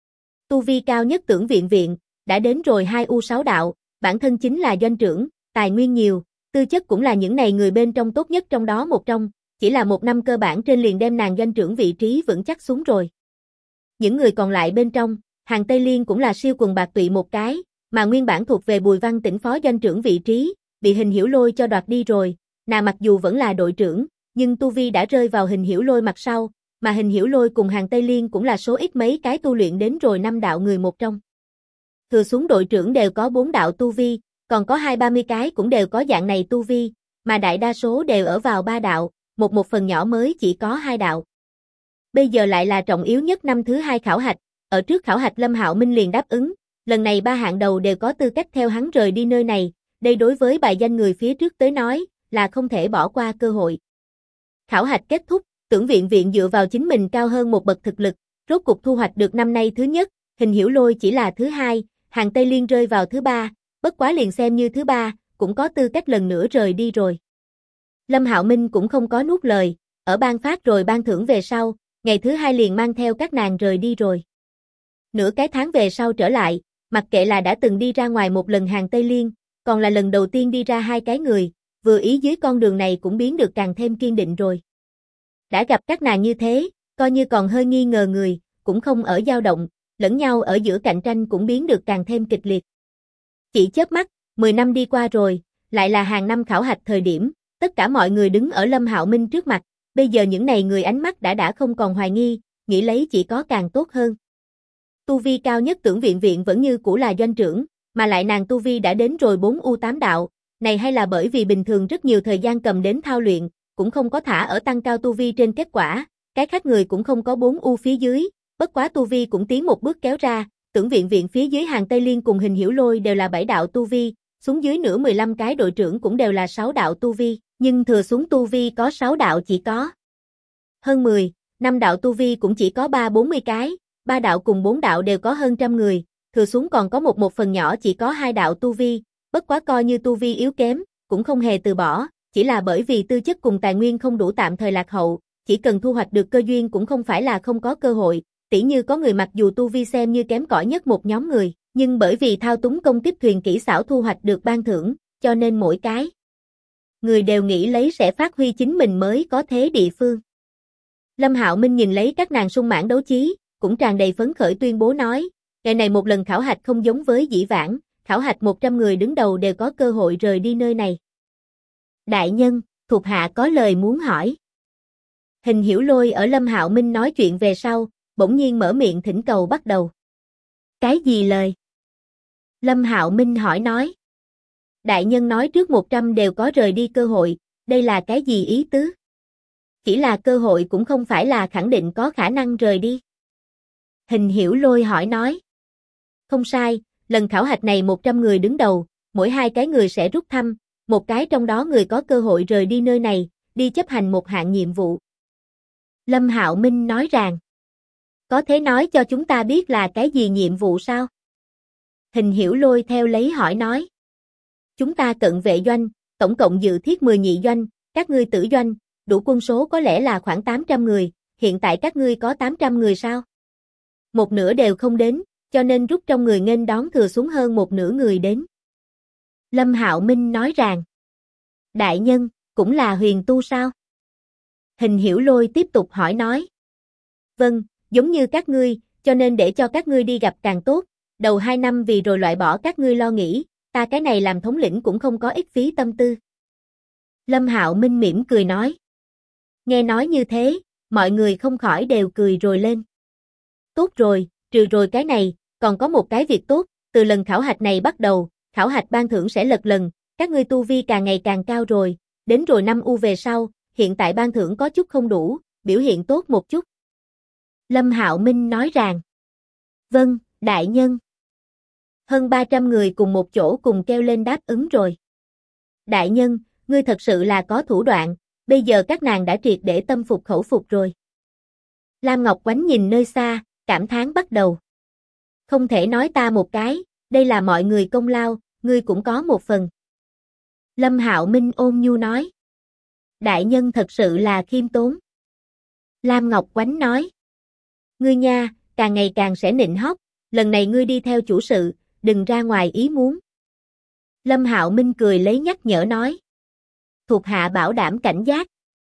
Tu vi cao nhất Tưởng Viện Viện, đã đến rồi 2U6 đạo, bản thân chính là doanh trưởng, tài nguyên nhiều, tư chất cũng là những này người bên trong tốt nhất trong đó một trong, chỉ là 1 năm cơ bản trên liền đem nàng doanh trưởng vị trí vững chắc xuống rồi. Những người còn lại bên trong, Hàng Tây Liên cũng là siêu quần bạc tụy một cái, mà nguyên bản thuộc về Bùi Văn Tĩnh phó doanh trưởng vị trí, bị Hình Hiểu Lôi cho đoạt đi rồi, nàng mặc dù vẫn là đội trưởng, nhưng tu vi đã rơi vào Hình Hiểu Lôi mặt sau, mà Hình Hiểu Lôi cùng Hàng Tây Liên cũng là số ít mấy cái tu luyện đến rồi 5 đạo người một trong. Thừa xuống đội trưởng đều có 4 đạo tu vi, còn có 20-30 cái cũng đều có dạng này tu vi, mà đại đa số đều ở vào 3 đạo, một phần nhỏ mới chỉ có 2 đạo. Bây giờ lại là trọng yếu nhất năm thứ 2 khảo hạch, ở trước khảo hạch Lâm Hạo Minh liền đáp ứng, lần này 3 hạng đầu đều có tư cách theo hắn rời đi nơi này, đây đối với bài danh người phía trước tới nói, là không thể bỏ qua cơ hội. Khảo hạch kết thúc, Tưởng Viện Viện dựa vào chính mình cao hơn một bậc thực lực, rốt cục thu hoạch được năm nay thứ nhất, Hình Hiểu Lôi chỉ là thứ 2, Hàng Tây Liên rơi vào thứ 3, bất quá liền xem như thứ 3, cũng có tư cách lần nữa rời đi rồi. Lâm Hạo Minh cũng không có nuốt lời, ở ban phát rồi ban thưởng về sau, ngày thứ 2 liền mang theo các nàng rời đi rồi. Nửa cái tháng về sau trở lại, mặc kệ là đã từng đi ra ngoài một lần Hàng Tây Liên, còn là lần đầu tiên đi ra 2 cái người, vừa ý dưới con đường này cũng biến được càng thêm kiên định rồi. Đã gặp các nàng như thế, coi như còn hơi nghi ngờ người, cũng không ở dao động, lẫn nhau ở giữa cạnh tranh cũng biến được càng thêm kịch liệt. Chỉ chớp mắt, 10 năm đi qua rồi, lại là hàng năm khảo hạch thời điểm, tất cả mọi người đứng ở Lâm Hạo Minh trước mặt, bây giờ những này người ánh mắt đã không còn hoài nghi, nghĩ lấy chỉ có càng tốt hơn. Tu vi cao nhất Tưởng Viện Viện vẫn như cũ là doanh trưởng, mà lại nàng tu vi đã đến rồi 4U8 đạo, này hay là bởi vì bình thường rất nhiều thời gian cầm đến thao luyện, cũng không có thả ở tăng cao tu vi trên kết quả, cái khác người cũng không có 4U phía dưới, bất quá tu vi cũng tiến một bước kéo ra, Tưởng Viện Viện phía dưới Hàng Tây Liên cùng Hình Hiểu Lôi đều là 7 đạo tu vi, xuống dưới nữa 15 cái đội trưởng cũng đều là 6 đạo tu vi, nhưng thừa xuống tu vi có 6 đạo chỉ có hơn 10, 5 đạo tu vi cũng chỉ có 3-40 cái, 3 đạo cùng 4 đạo đều có hơn trăm người, thừa xuống còn có một phần nhỏ chỉ có 2 đạo tu vi, bất quá coi như tu vi yếu kém, cũng không hề từ bỏ, chỉ là bởi vì tư chất cùng tài nguyên không đủ tạm thời lạc hậu, chỉ cần thu hoạch được cơ duyên cũng không phải là không có cơ hội, tỉ như có người mặc dù tu vi xem như kém cỏi nhất một nhóm người, nhưng bởi vì thao túng công kích thuyền kỹ xảo thu hoạch được ban thưởng, cho nên mỗi cái người đều nghĩ lấy sẽ phát huy chính mình mới có thế địa phương. Lâm Hạo Minh nhìn lấy các nàng sung mãn đấu chí, cũng tràn đầy phấn khởi tuyên bố nói, ngày này một lần khảo hạch không giống với dĩ vãng, khảo hạch 100 người đứng đầu đều có cơ hội rời đi nơi này. Đại nhân, thuộc hạ có lời muốn hỏi. Hình Hiểu Lôi ở Lâm Hạo Minh nói chuyện về sau, bỗng nhiên mở miệng thỉnh cầu bắt đầu. Cái gì lời? Lâm Hạo Minh hỏi nói. Đại nhân nói trước 100 đều có rời đi cơ hội, đây là cái gì ý tứ? Chỉ là cơ hội cũng không phải là khẳng định có khả năng rời đi. Hình Hiểu Lôi hỏi nói. Không sai, lần khảo hạch này 100 người đứng đầu, mỗi 2 cái người sẽ rút thăm, một cái trong đó người có cơ hội rời đi nơi này, đi chấp hành một hạng nhiệm vụ. Lâm Hạo Minh nói rằng, có thể nói cho chúng ta biết là cái gì nhiệm vụ sao? Hình Hiểu Lôi theo lấy hỏi nói. Chúng ta cận vệ doanh, tổng cộng dự thiết 10 nhị doanh, các ngươi tử doanh, đủ quân số có lẽ là khoảng 800 người, hiện tại các ngươi có 800 người sao? Một nửa đều không đến, cho nên rút trong người nghênh đón thừa xuống hơn một nửa người đến. Lâm Hạo Minh nói rằng, đại nhân, cũng là huyền tu sao? Hình Hiểu Lôi tiếp tục hỏi nói. Vâng, giống như các ngươi, cho nên để cho các ngươi đi gặp càng tốt, đầu 2 năm vì rồi loại bỏ các ngươi lo nghĩ, ta cái này làm thống lĩnh cũng không có ích phí tâm tư. Lâm Hạo Minh mỉm cười nói. Nghe nói như thế, mọi người không khỏi đều cười rồi lên. Tốt rồi, trừ rồi cái này, còn có một cái việc tốt, từ lần khảo hạch này bắt đầu, khảo hạch ban thưởng sẽ lật lần, các ngươi tu vi càng ngày càng cao rồi, đến rồi 5 U về sau, hiện tại ban thưởng có chút không đủ, biểu hiện tốt một chút. Lâm Hạo Minh nói rằng, vâng, đại nhân. Hơn 300 người cùng một chỗ cùng kêu lên đáp ứng rồi. Đại nhân, ngươi thật sự là có thủ đoạn, bây giờ các nàng đã triệt để tâm phục khẩu phục rồi. Lam Ngọc Quánh nhìn nơi xa, cảm thán bắt đầu. Không thể nói ta một cái, đây là mọi người công lao, ngươi cũng có một phần. Lâm Hạo Minh ôn nhu nói. Đại nhân thật sự là khiêm tốn. Lam Ngọc Quánh nói. Ngươi nha, càng ngày càng sẽ nịnh hót, lần này ngươi đi theo chủ sự, đừng ra ngoài ý muốn. Lâm Hạo Minh cười lấy nhắc nhở nói. Thuộc hạ bảo đảm cảnh giác.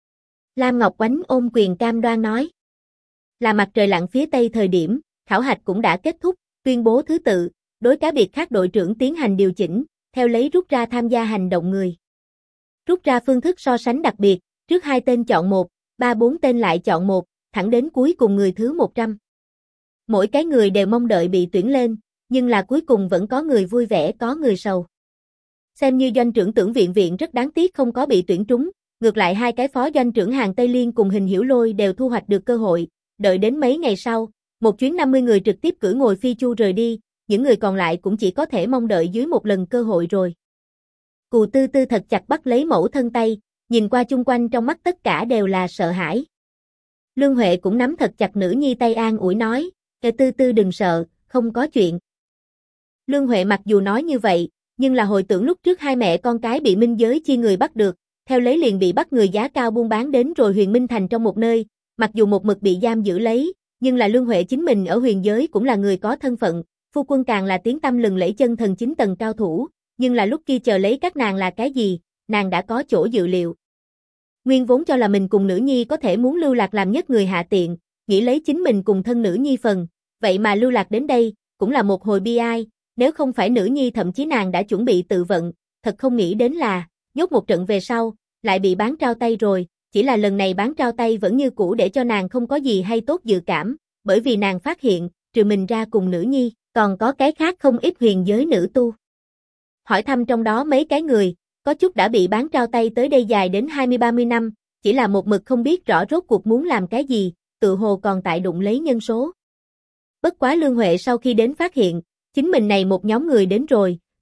Lam Ngọc Quánh ôm quyền cam đoan nói. Là mặt trời lặn phía tây thời điểm, khảo hạch cũng đã kết thúc, tuyên bố thứ tự, đối cá biệt khác đội trưởng tiến hành điều chỉnh, theo lấy rút ra tham gia hành động người. Rút ra phương thức so sánh đặc biệt, trước 2 tên chọn 1, 3-4 tên lại chọn 1, thẳng đến cuối cùng người thứ 100. Mỗi cái người đều mong đợi bị tuyển lên, nhưng là cuối cùng vẫn có người vui vẻ có người sầu. Xem như doanh trưởng Tưởng Viện Viện rất đáng tiếc không có bị tuyển trúng, ngược lại 2 cái phó doanh trưởng Hàng Tây Liên cùng Hình Hiểu Lôi đều thu hoạch được cơ hội, đợi đến mấy ngày sau, một chuyến 50 người trực tiếp cưỡi ngồi phi chu rời đi, những người còn lại cũng chỉ có thể mong đợi dưới một lần cơ hội rồi. Cù Tư Tư thật chặt bắt lấy mẫu thân tay, nhìn qua chung quanh trong mắt tất cả đều là sợ hãi. Lương Huệ cũng nắm thật chặt nữ nhi tay an ủi nói, Tư Tư đừng sợ, không có chuyện. Lương Huệ mặc dù nói như vậy, nhưng là hồi tưởng lúc trước 2 mẹ con cái bị minh giới chi người bắt được, theo lấy liền bị bắt người giá cao buôn bán đến rồi Huyền Minh Thành trong một nơi, mặc dù một mực bị giam giữ lấy, nhưng là Lương Huệ chính mình ở huyền giới cũng là người có thân phận, phu quân càng là tiếng tăm lừng lẫy chân thần 9 tầng cao thủ, nhưng là lúc kia chờ lấy các nàng là cái gì, nàng đã có chỗ dự liệu. Nguyên vốn cho là mình cùng nữ nhi có thể muốn lưu lạc làm nhất người hạ tiện, nghĩ lấy chính mình cùng thân nữ nhi phần, vậy mà lưu lạc đến đây, cũng là một hồi bi ai, nếu không phải nữ nhi thậm chí nàng đã chuẩn bị tự vận, thật không nghĩ đến là, nhốt một trận về sau, lại bị bán trao tay rồi, chỉ là lần này bán trao tay vẫn như cũ để cho nàng không có gì hay tốt dự cảm, bởi vì nàng phát hiện, trừ mình ra cùng nữ nhi, còn có cái khác không ít huyền giới nữ tu. Hỏi thăm trong đó mấy cái người, có chút đã bị bán trao tay tới đây dài đến 20-30 năm, chỉ là một mực không biết rõ rốt cuộc muốn làm cái gì, tự hồ còn tại đụng lấy nhân số. Bất quá Lương Huệ sau khi đến phát hiện, chính mình này một nhóm người đến rồi,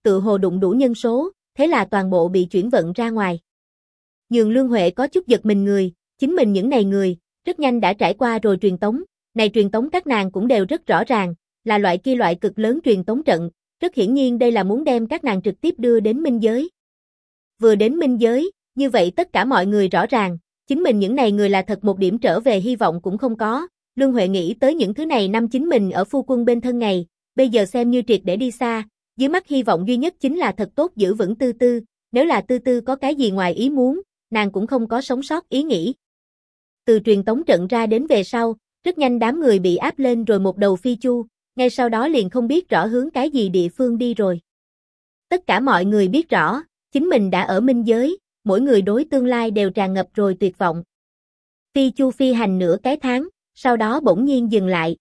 tự hồ đụng đủ nhân số, thế là toàn bộ bị chuyển vận ra ngoài. Nhường Lương Huệ có chút giật mình người, chính mình những này người, rất nhanh đã trải qua rồi truyền tống, này truyền tống các nàng cũng đều rất rõ ràng, là loại kia loại cực lớn truyền tống trận, rất hiển nhiên đây là muốn đem các nàng trực tiếp đưa đến minh giới. Vừa đến minh giới, như vậy tất cả mọi người rõ ràng, chính mình những này người là thật một điểm trở về hy vọng cũng không có. Lương Huệ nghĩ tới những thứ này năm chính mình ở phu quân bên thân ngày, bây giờ xem như triệt để đi xa, dưới mắt hy vọng duy nhất chính là thật tốt giữ vững Tư Tư, nếu là Tư Tư có cái gì ngoài ý muốn, nàng cũng không có sống sót ý nghĩ. Từ truyền tống trận ra đến về sau, rất nhanh đám người bị áp lên rồi một đầu phi chu, ngay sau đó liền không biết rõ hướng cái gì địa phương đi rồi. Tất cả mọi người biết rõ, chính mình đã ở minh giới, mỗi người đối tương lai đều tràn ngập rồi tuyệt vọng. Phi chu phi hành nửa cái tháng, sau đó bỗng nhiên dừng lại.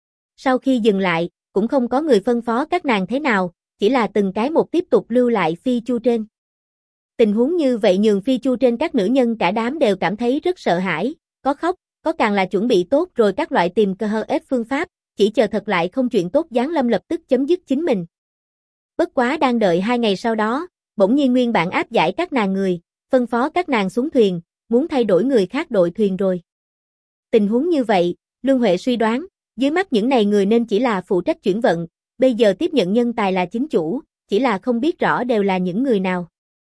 Sau khi dừng lại, cũng không có người phân phó các nàng thế nào, chỉ là từng cái một tiếp tục lưu lại phi chu trên. Tình huống như vậy nhường phi chu trên các nữ nhân cả đám đều cảm thấy rất sợ hãi, có khóc, có càng là chuẩn bị tốt rồi các loại tìm cơ hơ ép phương pháp, chỉ chờ thật lại không chuyện tốt giáng lâm lập tức chấm dứt chính mình. Bất quá đang đợi 2 ngày sau đó, bỗng nhiên nguyên bản áp giải các nàng người, phân phó các nàng xuống thuyền, muốn thay đổi người khác đội thuyền rồi. Tình huống như vậy, Lương Huệ suy đoán, dưới mắt những này người nên chỉ là phụ trách chuyển vận, bây giờ tiếp nhận nhân tài là chính chủ, chỉ là không biết rõ đều là những người nào.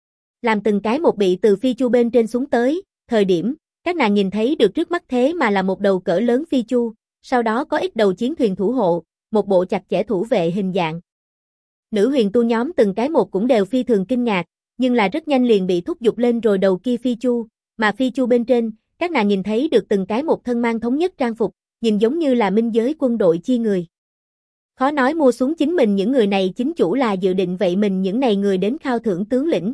Làm từng cái một bị từ phi chu bên trên xuống tới, thời điểm, các nàng nhìn thấy được trước mắt thế mà là một đầu cỡ lớn phi chu, sau đó có ít đầu chiến thuyền thủ hộ, một bộ chặt chẽ thủ vệ hình dạng. Nữ huyền tu nhóm từng cái một cũng đều phi thường kinh ngạc, nhưng là rất nhanh liền bị thúc giục lên rồi đầu kia phi chu, mà phi chu bên trên, các nàng nhìn thấy được từng cái một thân mang thống nhất trang phục, nhìn giống như là minh giới quân đội chi người. Khó nói mua xuống chính mình những người này chính chủ là dự định vậy mình những này người đến khao thưởng tướng lĩnh.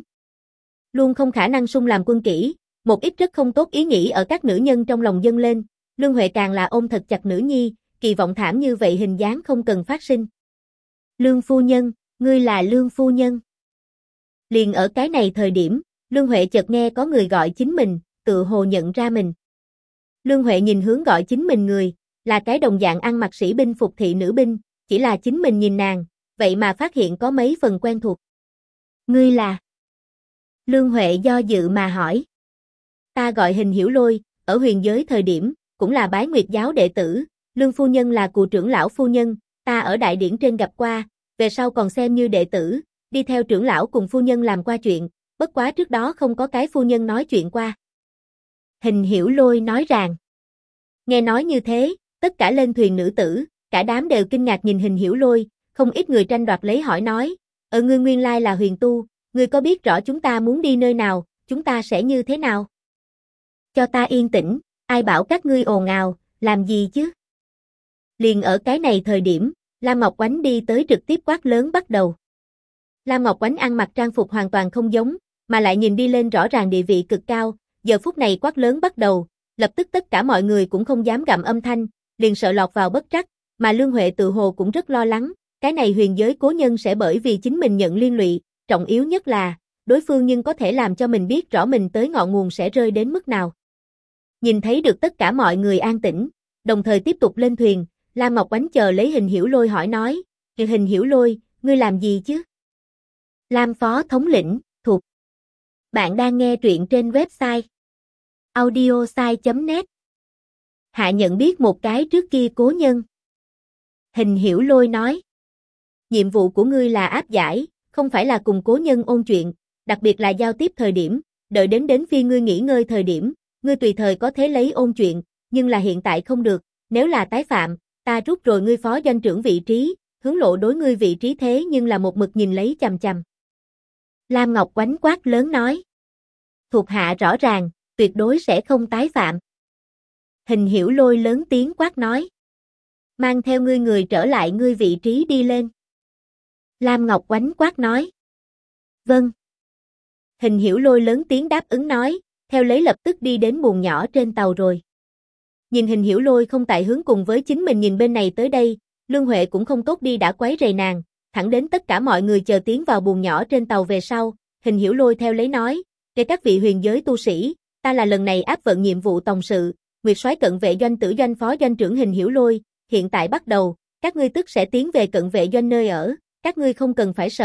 Luôn không khả năng sung làm quân kỹ, một ít rất không tốt ý nghĩ ở các nữ nhân trong lòng dâng lên, Lương Huệ càng là ôm thật chặt nữ nhi, kỳ vọng thảm như vậy hình dáng không cần phát sinh. Lương phu nhân, ngươi là Lương phu nhân. Liền ở cái này thời điểm, Lương Huệ chợt nghe có người gọi chính mình, tự hồ nhận ra mình. Lương Huệ nhìn hướng gọi chính mình người, là cái đồng dạng ăn mặc sĩ binh phục thị nữ binh, chỉ là chính mình nhìn nàng, vậy mà phát hiện có mấy phần quen thuộc. Ngươi là? Lương Huệ do dự mà hỏi. Ta gọi Hình Hiểu Lôi, ở huyền giới thời điểm, cũng là Bái Nguyệt giáo đệ tử, Lương phu nhân là Cù trưởng lão phu nhân, ta ở đại điển trên gặp qua, về sau còn xem như đệ tử, đi theo trưởng lão cùng phu nhân làm qua chuyện, bất quá trước đó không có cái phu nhân nói chuyện qua. Hình Hiểu Lôi nói rằng. Nghe nói như thế, tất cả lên thuyền nữ tử, cả đám đều kinh ngạc nhìn Hình Hiểu Lôi, không ít người tranh đoạt lấy hỏi nói, ngươi nguyên lai là huyền tu, ngươi có biết rõ chúng ta muốn đi nơi nào, chúng ta sẽ như thế nào? Cho ta yên tĩnh, ai bảo các ngươi ồn ào, làm gì chứ? Liền ở cái này thời điểm, Lam Ngọc Oánh đi tới trực tiếp quát lớn bắt đầu. Lam Ngọc Oánh ăn mặc trang phục hoàn toàn không giống, mà lại nhìn đi lên rõ ràng địa vị cực cao, giờ phút này quát lớn bắt đầu, lập tức tất cả mọi người cũng không dám gặm âm thanh, liền sợ lọt vào bất trắc, mà Lương Huệ tự hồ cũng rất lo lắng, cái này huyền giới cố nhân sẽ bởi vì chính mình nhận liên lụy, trọng yếu nhất là, đối phương nhưng có thể làm cho mình biết rõ mình tới ngọn nguồn sẽ rơi đến mức nào. Nhìn thấy được tất cả mọi người an tĩnh, đồng thời tiếp tục lên thuyền, Lam Ngọc Oánh chờ lấy Hình Hiểu Lôi hỏi nói, Hình Hiểu Lôi, ngươi làm gì chứ? Lam phó thống lĩnh, thuộc. Bạn đang nghe truyện trên website audiosai.net. Hạ nhận biết một cái trước kia cố nhân. Hình Hiểu Lôi nói, nhiệm vụ của ngươi là áp giải, không phải là cùng cố nhân ôn chuyện, đặc biệt là giao tiếp thời điểm, đợi đến phi ngươi nghỉ ngơi thời điểm, ngươi tùy thời có thể lấy ôn chuyện, nhưng là hiện tại không được, nếu là tái phạm, ta rút rồi ngươi phó doanh trưởng vị trí, hướng lộ đối ngươi vị trí thế nhưng là một mực nhìn lấy chằm chằm. Lam Ngọc Oánh quát lớn nói, thuộc hạ rõ ràng, tuyệt đối sẽ không tái phạm. Hình Hiểu Lôi lớn tiếng quát nói, mang theo ngươi người trở lại ngươi vị trí đi lên. Lam Ngọc Oánh quát nói, vâng. Hình Hiểu Lôi lớn tiếng đáp ứng nói, theo lấy lập tức đi đến buồng nhỏ trên tàu rồi. Nhìn Hình Hiểu Lôi không tại hướng cùng với chính mình nhìn bên này tới đây, Lương Huệ cũng không tốt đi đã quấy rầy nàng, thẳng đến tất cả mọi người chờ tiến vào buồng nhỏ trên tàu về sau, Hình Hiểu Lôi theo lấy nói, để các vị huyền giới tu sĩ, ta là lần này áp vận nhiệm vụ tổng sự, Nguyệt soái cận vệ doanh tử doanh phó doanh trưởng Hình Hiểu Lôi, hiện tại bắt đầu, các ngươi tức sẽ tiến về cận vệ doanh nơi ở, các ngươi không cần phải sợ,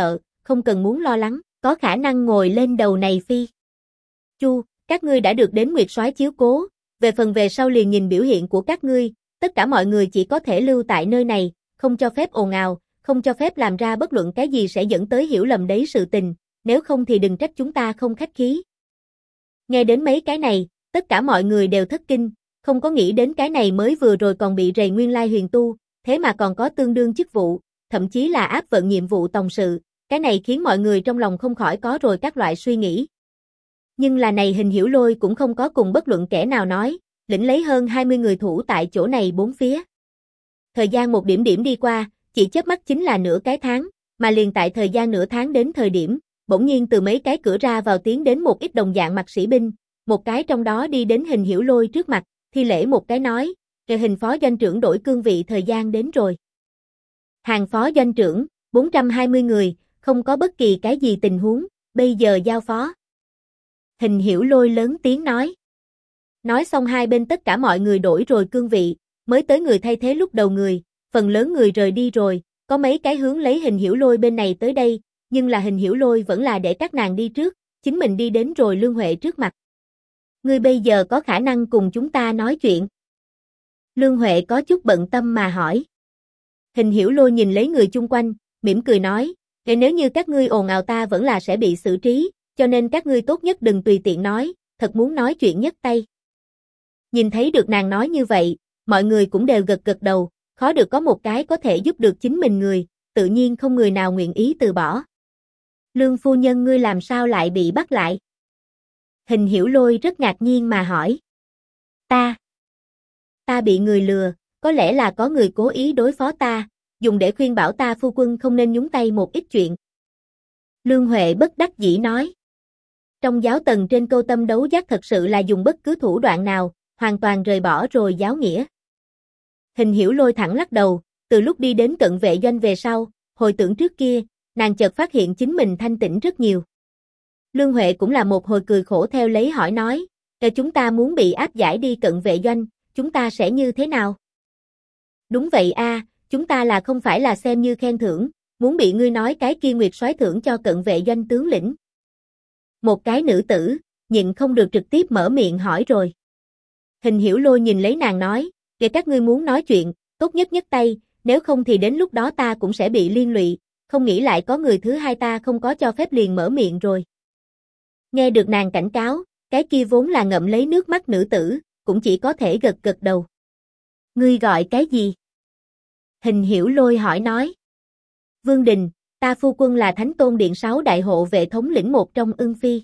không cần muốn lo lắng, có khả năng ngồi lên đầu này phi. Chu, các ngươi đã được đến Nguyệt Soái chiếu cố, về phần về sau liền nhìn biểu hiện của các ngươi, tất cả mọi người chỉ có thể lưu tại nơi này, không cho phép ồn ào, không cho phép làm ra bất luận cái gì sẽ dẫn tới hiểu lầm đấy sự tình, nếu không thì đừng trách chúng ta không khách khí. Nghe đến mấy cái này, tất cả mọi người đều thất kinh, không có nghĩ đến cái này mới vừa rồi còn bị rầy nguyên lai huyền tu, thế mà còn có tương đương chức vụ, thậm chí là áp vận nhiệm vụ tòng sự, cái này khiến mọi người trong lòng không khỏi có rồi các loại suy nghĩ. Nhưng là này Hình Hiểu Lôi cũng không có cùng bất luận kẻ nào nói, lĩnh lấy hơn 20 người thủ tại chỗ này bốn phía. Thời gian một điểm điểm đi qua, chỉ chớp mắt chính là nửa cái tháng, mà liền tại thời gian nửa tháng đến thời điểm, bỗng nhiên từ mấy cái cửa ra vào tiến đến một ít đồng dạng mặc sĩ binh, một cái trong đó đi đến Hình Hiểu Lôi trước mặt, thi lễ một cái nói, Hình phó doanh trưởng đổi cương vị thời gian đến rồi. Hàng phó doanh trưởng, 420 người, không có bất kỳ cái gì tình huống, bây giờ giao phó. Hình Hiểu Lôi lớn tiếng nói. Nói xong hai bên tất cả mọi người đổi rồi cương vị, mới tới người thay thế lúc đầu người, phần lớn người rời đi rồi, có mấy cái hướng lấy Hình Hiểu Lôi bên này tới đây, nhưng là Hình Hiểu Lôi vẫn là để các nàng đi trước, chính mình đi đến rồi Lương Huệ trước mặt. Ngươi bây giờ có khả năng cùng chúng ta nói chuyện. Lương Huệ có chút bận tâm mà hỏi. Hình Hiểu Lôi nhìn lấy người chung quanh, mỉm cười nói, nếu như các ngươi ồn ào ta vẫn là sẽ bị xử trí, cho nên các ngươi tốt nhất đừng tùy tiện nói, thật muốn nói chuyện nhấc tay. Nhìn thấy được nàng nói như vậy, mọi người cũng đều gật gật đầu, khó được có một cái có thể giúp được chính mình người, tự nhiên không người nào nguyện ý từ bỏ. Lương phu nhân ngươi làm sao lại bị bắt lại? Hình Hiểu Lôi rất ngạc nhiên mà hỏi. Ta bị người lừa, có lẽ là có người cố ý đối phó ta, dùng để khuyên bảo ta phu quân không nên nhúng tay một ít chuyện. Lương Huệ bất đắc dĩ nói. Trong giáo tầng trên câu tâm đấu giác thật sự là dùng bất cứ thủ đoạn nào, hoàn toàn rời bỏ rồi giáo nghĩa. Hình Hiểu Lôi thẳng lắc đầu, từ lúc đi đến cận vệ doanh về sau, hồi tưởng trước kia, nàng chợt phát hiện chính mình thanh tĩnh rất nhiều. Lương Huệ cũng là một hồi cười khổ theo lấy hỏi nói, chúng ta muốn bị áp giải đi cận vệ doanh, chúng ta sẽ như thế nào? Đúng vậy a, chúng ta là không phải là xem như khen thưởng, muốn bị ngươi nói cái kia Nguyệt Soái thưởng cho cận vệ doanh tướng lĩnh. Một cái nữ tử, nhịn không được trực tiếp mở miệng hỏi rồi. Hình Hiểu Lôi nhìn lấy nàng nói, để các ngươi muốn nói chuyện, tốt nhất nhấc tay, nếu không thì đến lúc đó ta cũng sẽ bị liên lụy, không nghĩ lại có người thứ hai ta không có cho phép liền mở miệng rồi. Nghe được nàng cảnh cáo, cái kia vốn là ngậm lấy nước mắt nữ tử, cũng chỉ có thể gật gật đầu. Ngươi gọi cái gì? Hình Hiểu Lôi hỏi nói. Vương Đình, ta phu quân là Thánh Tôn Điện 6 đại hộ vệ thống lĩnh một trong Ưng Phi.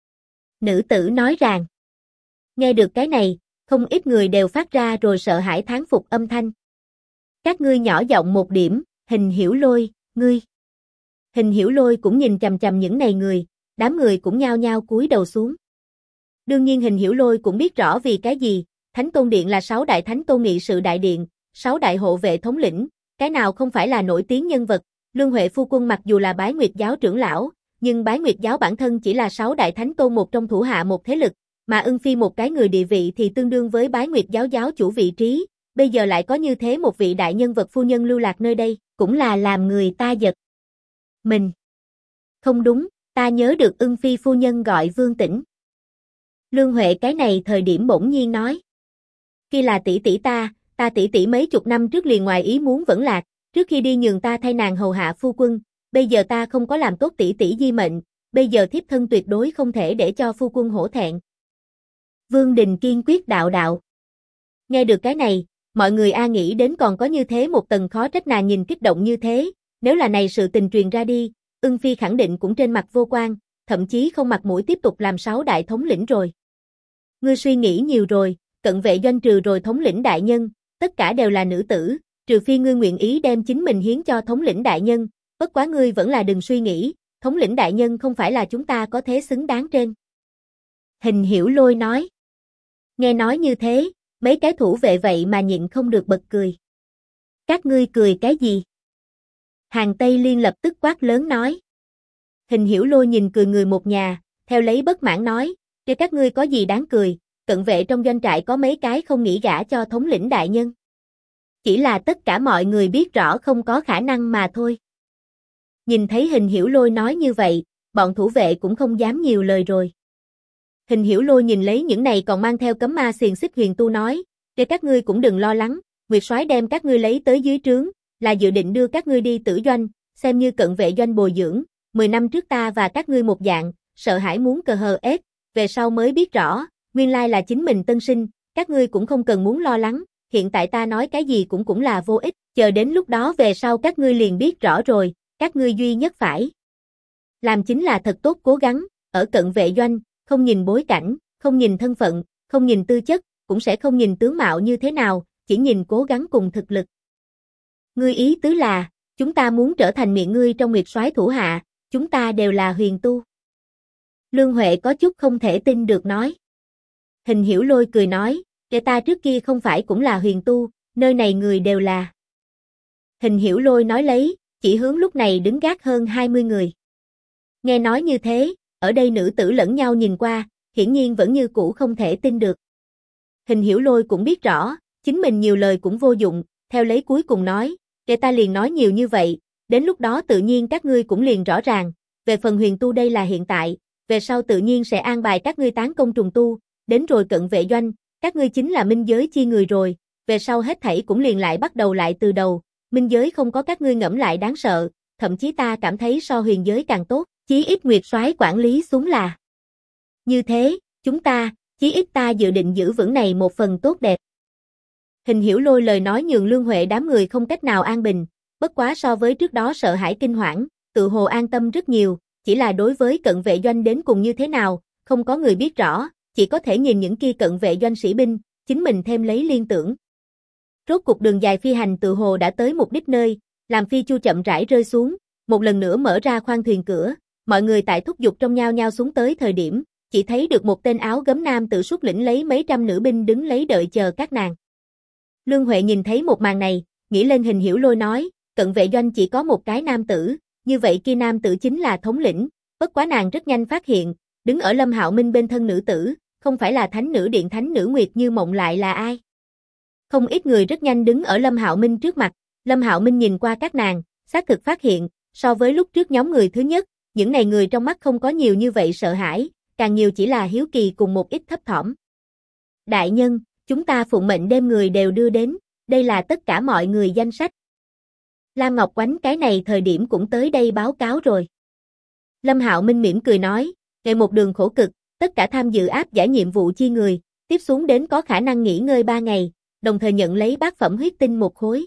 Nữ tử nói rằng. Nghe được cái này, không ít người đều phát ra rồi sợ hãi thán phục âm thanh. Các ngươi nhỏ giọng một điểm, Hình Hiểu Lôi, ngươi. Hình Hiểu Lôi cũng nhìn chằm chằm những này người, đám người cũng nhao nhao cúi đầu xuống. Đương nhiên Hình Hiểu Lôi cũng biết rõ vì cái gì, Thánh Tôn Điện là 6 đại thánh tôn nghị sự đại điện, 6 đại hộ vệ thống lĩnh, cái nào không phải là nổi tiếng nhân vật, Lương Huệ phu quân mặc dù là Bái Nguyệt giáo trưởng lão, nhưng Bái Nguyệt giáo bản thân chỉ là 6 đại thánh tôn một trong thủ hạ một thế lực, mà Ưng Phi một cái người địa vị thì tương đương với Bái Nguyệt giáo giáo chủ vị trí, bây giờ lại có như thế một vị đại nhân vật phu nhân lưu lạc nơi đây, cũng là làm người ta giật mình. Không đúng, ta nhớ được Ưng Phi phu nhân gọi Vương Tĩnh. Lương Huệ cái này thời điểm bỗng nhiên nói. Kia là tỷ tỷ ta tỷ tỷ mấy chục năm trước liền ngoài ý muốn vẫn lạc, trước khi đi nhường ta thay nàng hầu hạ phu quân, bây giờ ta không có làm tốt tỷ tỷ di mệnh, bây giờ thiếp thân tuyệt đối không thể để cho phu quân hổ thẹn. Vương Đình kiên quyết đạo. Nghe được cái này, mọi người nghĩ đến còn có như thế một tầng khó trách nàng nhìn kích động như thế, nếu là này sự tình truyền ra đi, Ưng Phi khẳng định cũng trên mặt vô quan, thậm chí không mặt mũi tiếp tục làm 6 đại thống lĩnh rồi. Ngươi suy nghĩ nhiều rồi, cận vệ doanh trừ rồi thống lĩnh đại nhân, tất cả đều là nữ tử, trừ phi ngươi nguyện ý đem chính mình hiến cho thống lĩnh đại nhân, bất quá ngươi vẫn là đừng suy nghĩ, thống lĩnh đại nhân không phải là chúng ta có thế xứng đáng trên. Hình Hiểu Lôi nói. Nghe nói như thế, mấy cái thủ vệ vậy mà nhịn không được bật cười. Các ngươi cười cái gì? Hàng Tây Liên lập tức quát lớn nói. Hình Hiểu Lôi nhìn cười người một nhà, theo lấy bất mãn nói, cho các ngươi có gì đáng cười, cận vệ trong doanh trại có mấy cái không nghĩ gả cho thống lĩnh đại nhân. Chỉ là tất cả mọi người biết rõ không có khả năng mà thôi. Nhìn thấy Hình Hiểu Lôi nói như vậy, bọn thủ vệ cũng không dám nhiều lời rồi. Hình Hiểu Lôi nhìn lấy những này còn mang theo cấm ma xiềng xích huyền tu nói, để các ngươi cũng đừng lo lắng, Nguyệt Soái đem các ngươi lấy tới dưới trướng, là dự định đưa các ngươi đi tử doanh, xem như cận vệ doanh bồi dưỡng, 10 năm trước ta và các ngươi một dạng, sợ hãi muốn cờ hờ ép, về sau mới biết rõ, nguyên lai là chính mình tân sinh, các ngươi cũng không cần muốn lo lắng, hiện tại ta nói cái gì cũng là vô ích, chờ đến lúc đó về sau các ngươi liền biết rõ rồi, các ngươi duy nhất phải làm chính là thật tốt cố gắng, ở cận vệ doanh, không nhìn bối cảnh, không nhìn thân phận, không nhìn tư chất, cũng sẽ không nhìn tướng mạo như thế nào, chỉ nhìn cố gắng cùng thực lực. Ngươi ý tứ là, chúng ta muốn trở thành miệng ngươi trong Nguyệt Soái thủ hạ, chúng ta đều là huyền tu. Lương Huệ có chút không thể tin được nói. Hình Hiểu Lôi cười nói, kẻ ta trước kia không phải cũng là huyền tu, nơi này người đều là. Hình Hiểu Lôi nói lấy, chỉ hướng lúc này đứng gác hơn 20 người. Nghe nói như thế, ở đây nữ tử lẫn nhau nhìn qua, hiển nhiên vẫn như cũ không thể tin được. Hình Hiểu Lôi cũng biết rõ, chính mình nhiều lời cũng vô dụng, theo lấy cuối cùng nói, kẻ ta liền nói nhiều như vậy, đến lúc đó tự nhiên các ngươi cũng liền rõ ràng, về phần huyền tu đây là hiện tại, về sau tự nhiên sẽ an bài các ngươi tán công trùng tu, đến rồi cận vệ doanh, các ngươi chính là minh giới chi người rồi, về sau hết thảy cũng liền lại bắt đầu lại từ đầu, minh giới không có các ngươi ngẫm lại đáng sợ, thậm chí ta cảm thấy so huyền giới càng tốt, chí ít Nguyệt Soái quản lý xuống là. Như thế, chúng ta, chí ít ta dự định giữ vững này một phần tốt đẹp. Hình Hiểu Lôi lời nói nhường Lương Huệ đám người không cách nào an bình, bất quá so với trước đó sợ hãi kinh hoảng, tự hồ an tâm rất nhiều, chỉ là đối với cận vệ doanh đến cùng như thế nào, không có người biết rõ, chỉ có thể nhìn những kia cận vệ doanh sĩ binh, chính mình thêm lấy liên tưởng. Rốt cục đường dài phi hành tự hồ đã tới mục đích nơi, làm phi chu chậm rãi rơi xuống, một lần nữa mở ra khoang thuyền cửa, mọi người tại thúc giục trong nhao nhao xuống tới thời điểm, chỉ thấy được một tên áo gấm nam tự xuất lĩnh lấy mấy trăm nữ binh đứng lấy đợi chờ các nàng. Lương Huệ nhìn thấy một màn này, nghĩ lên Hình Hiểu Lôi nói, cận vệ doanh chỉ có một cái nam tử, như vậy kia nam tử chính là thống lĩnh, bất quá nàng rất nhanh phát hiện, đứng ở Lâm Hạo Minh bên thân nữ tử, không phải là thánh nữ điện thánh nữ Nguyệt Như Mộng lại là ai? Không ít người rất nhanh đứng ở Lâm Hạo Minh trước mặt, Lâm Hạo Minh nhìn qua các nàng, xác thực phát hiện, so với lúc trước nhóm người thứ nhất, những này người trong mắt không có nhiều như vậy sợ hãi, càng nhiều chỉ là hiếu kỳ cùng một ít thấp thỏm. Đại nhân, chúng ta phụng mệnh đem người đều đưa đến, đây là tất cả mọi người danh sách. Lam Ngọc Oánh cái này thời điểm cũng tới đây báo cáo rồi. Lâm Hạo Minh mỉm cười nói, ngày một đường khổ cực, tất cả tham dự áp giải nhiệm vụ chi người, tiếp xuống đến có khả năng nghỉ ngơi 3 ngày, đồng thời nhận lấy bát phẩm huyết tinh một khối.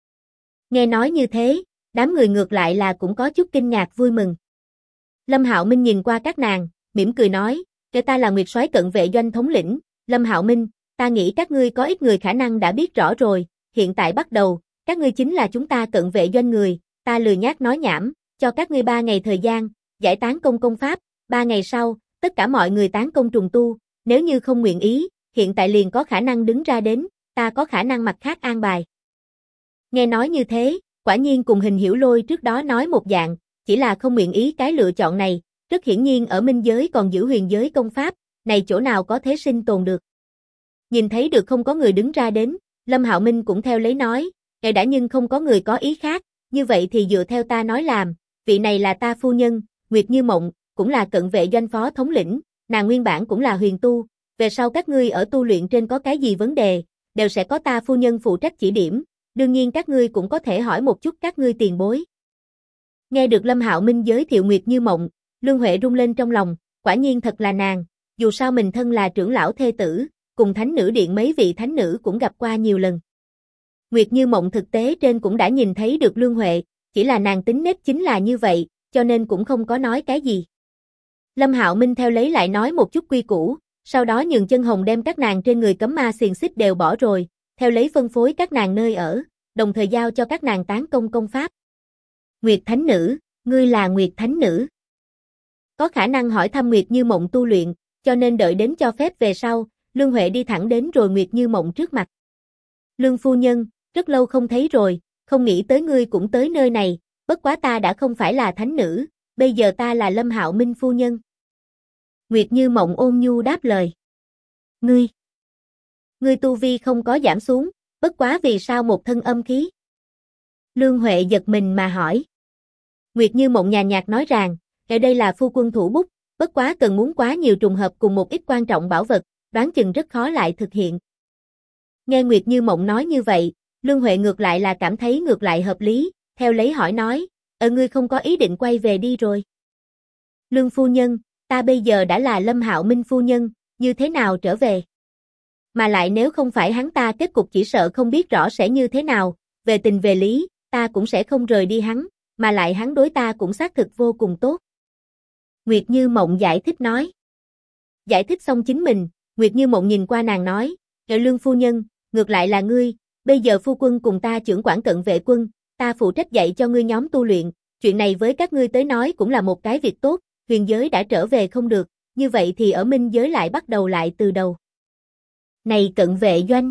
Nghe nói như thế, đám người ngược lại là cũng có chút kinh ngạc vui mừng. Lâm Hạo Minh nhìn qua các nàng, mỉm cười nói, kẻ ta là Nguyệt Soái cận vệ doanh thống lĩnh, Lâm Hạo Minh, ta nghĩ các ngươi có ít người khả năng đã biết rõ rồi, hiện tại bắt đầu, các ngươi chính là chúng ta cận vệ doanh người, ta lười nhác nói nhảm, cho các ngươi 3 ngày thời gian, giải tán công công pháp, 3 ngày sau, tất cả mọi người tán công trùng tu, nếu như không nguyện ý, hiện tại liền có khả năng đứng ra đến, ta có khả năng mặt khác an bài. Nghe nói như thế, quả nhiên cùng Hình Hiểu Lôi trước đó nói một dạng, chỉ là không nguyện ý cái lựa chọn này, rất hiển nhiên ở minh giới còn giữ huyền giới công pháp, này chỗ nào có thế sinh tồn được. Nhìn thấy được không có người đứng ra đến, Lâm Hạo Minh cũng theo lấy nói, ngài đã nhưng không có người có ý khác, như vậy thì dựa theo ta nói làm, vị này là ta phu nhân, Nguyệt Như Mộng, cũng là cận vệ doanh phó thống lĩnh, nàng nguyên bản cũng là huyền tu, về sau các ngươi ở tu luyện trên có cái gì vấn đề, đều sẽ có ta phu nhân phụ trách chỉ điểm, đương nhiên các ngươi cũng có thể hỏi một chút các ngươi tiền bối. Nghe được Lâm Hạo Minh giới thiệu Nguyệt Như Mộng, Lương Huệ rung lên trong lòng, quả nhiên thật là nàng, dù sao mình thân là trưởng lão thê tử, cùng thánh nữ điện mấy vị thánh nữ cũng gặp qua nhiều lần. Nguyệt Như Mộng thực tế trên cũng đã nhìn thấy được Lương Huệ, chỉ là nàng tính nết chính là như vậy, cho nên cũng không có nói cái gì. Lâm Hạo Minh theo lấy lại nói một chút quy củ, sau đó nhường Chân Hồng đem các nàng trên người cấm ma xiềng xích đều bỏ rồi, theo lấy phân phối các nàng nơi ở, đồng thời giao cho các nàng tán công công pháp. Nguyệt Thánh Nữ, ngươi là Nguyệt Thánh Nữ. Có khả năng hỏi thăm Nguyệt Như Mộng tu luyện, cho nên đợi đến cho phép về sau, Lương Huệ đi thẳng đến rồi Nguyệt Như Mộng trước mặt. Lương phu nhân, rất lâu không thấy rồi, không nghĩ tới ngươi cũng tới nơi này, bất quá ta đã không phải là thánh nữ, bây giờ ta là Lâm Hạo Minh phu nhân. Nguyệt Như Mộng ôn nhu đáp lời. Ngươi tu vi không có giảm xuống, bất quá vì sao một thân âm khí? Lương Huệ giật mình mà hỏi. Nguyệt Như Mộng nhàn nhạt nói rằng, ở đây là phu quân thủ bút, bất quá cần muốn quá nhiều trùng hợp cùng một ít quan trọng bảo vật, đoán chừng rất khó lại thực hiện. Nghe Nguyệt Như Mộng nói như vậy, Lương Huệ ngược lại là cảm thấy ngược lại hợp lý, theo lấy hỏi nói, ngươi không có ý định quay về đi rồi. Lương phu nhân, ta bây giờ đã là Lâm Hạo Minh phu nhân, như thế nào trở về? Mà lại nếu không phải hắn ta kết cục chỉ sợ không biết rõ sẽ như thế nào, về tình về lý, ta cũng sẽ không rời đi hắn, mà lại hắn đối ta cũng xác thực vô cùng tốt. Nguyệt Như Mộng giải thích nói. Giải thích xong chính mình, Nguyệt Như Mộng nhìn qua nàng nói, Lương phu nhân, ngược lại là ngươi, bây giờ phu quân cùng ta trưởng quản cận vệ quân, ta phụ trách dạy cho ngươi nhóm tu luyện, chuyện này với các ngươi tới nói cũng là một cái việc tốt, huyền giới đã trở về không được, như vậy thì ở minh giới lại bắt đầu lại từ đầu. Này cận vệ doanh.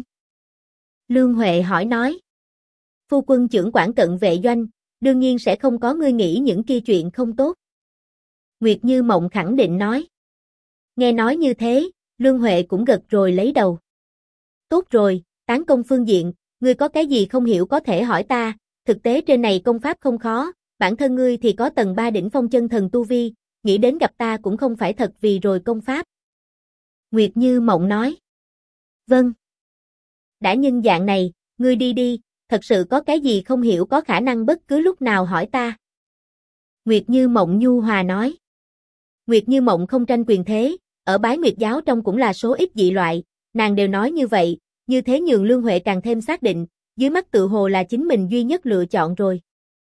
Lương Huệ hỏi nói. Phu quân trưởng quản cận vệ doanh, đương nhiên sẽ không có ngươi nghĩ những kia chuyện không tốt. Nguyệt Như Mộng khẳng định nói. Nghe nói như thế, Lương Huệ cũng gật rồi lấy đầu. Tốt rồi, tán công phương diện, ngươi có cái gì không hiểu có thể hỏi ta, thực tế trên này công pháp không khó, bản thân ngươi thì có tầng 3 đỉnh phong chân thần tu vi, nghĩ đến gặp ta cũng không phải thật vì rồi công pháp. Nguyệt Như Mộng nói. Vâng. Đã nhân dạng này, ngươi đi đi, thật sự có cái gì không hiểu có khả năng bất cứ lúc nào hỏi ta. Nguyệt Như Mộng nhu hòa nói. Nguyệt Như Mộng không tranh quyền thế, ở Bái Nguyệt giáo trong cũng là số ít dị loại, nàng đều nói như vậy, như thế nhường Lương Huệ càng thêm xác định, dưới mắt tự hồ là chính mình duy nhất lựa chọn rồi.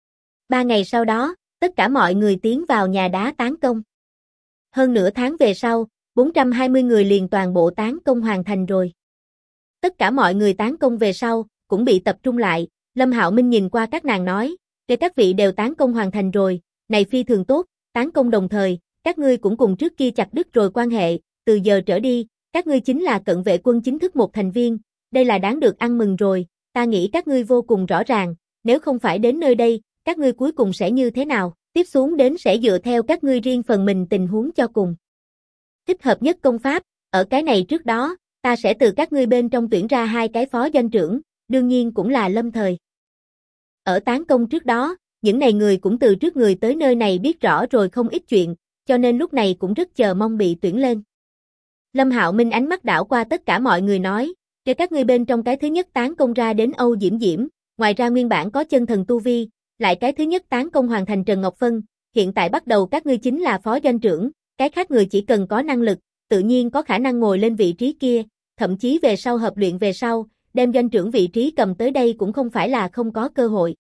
3 ngày sau đó, tất cả mọi người tiến vào nhà đá tán công. Hơn nửa tháng về sau, 420 người liền toàn bộ tán công hoàn thành rồi. Tất cả mọi người tán công về sau, cũng bị tập trung lại, Lâm Hạo Minh nhìn qua các nàng nói, để các vị đều tán công hoàn thành rồi, này phi thường tốt, tán công đồng thời, các ngươi cũng cùng trước kia chặt đứt rồi quan hệ, từ giờ trở đi, các ngươi chính là cận vệ quân chính thức một thành viên, đây là đáng được ăn mừng rồi, ta nghĩ các ngươi vô cùng rõ ràng, nếu không phải đến nơi đây, các ngươi cuối cùng sẽ như thế nào, tiếp xuống đến sẽ dựa theo các ngươi riêng phần mình tình huống cho cùng. Thích hợp nhất công pháp, ở cái này trước đó, ta sẽ từ các ngươi bên trong tuyển ra 2 cái phó doanh trưởng, đương nhiên cũng là lâm thời. Ở tán công trước đó, những này người cũng từ trước người tới nơi này biết rõ rồi không ít chuyện, cho nên lúc này cũng rất chờ mong bị tuyển lên. Lâm Hạo Minh ánh mắt đảo qua tất cả mọi người nói, cho các ngươi bên trong cái thứ nhất tán công ra đến Âu Diễm Diễm, ngoài ra nguyên bản có chân thần tu vi, lại cái thứ nhất tán công hoàn thành Trần Ngọc Phân, hiện tại bắt đầu các ngươi chính là phó doanh trưởng, cái khác người chỉ cần có năng lực, tự nhiên có khả năng ngồi lên vị trí kia, thậm chí về sau hợp luyện về sau, đem doanh trưởng vị trí cầm tới đây cũng không phải là không có cơ hội.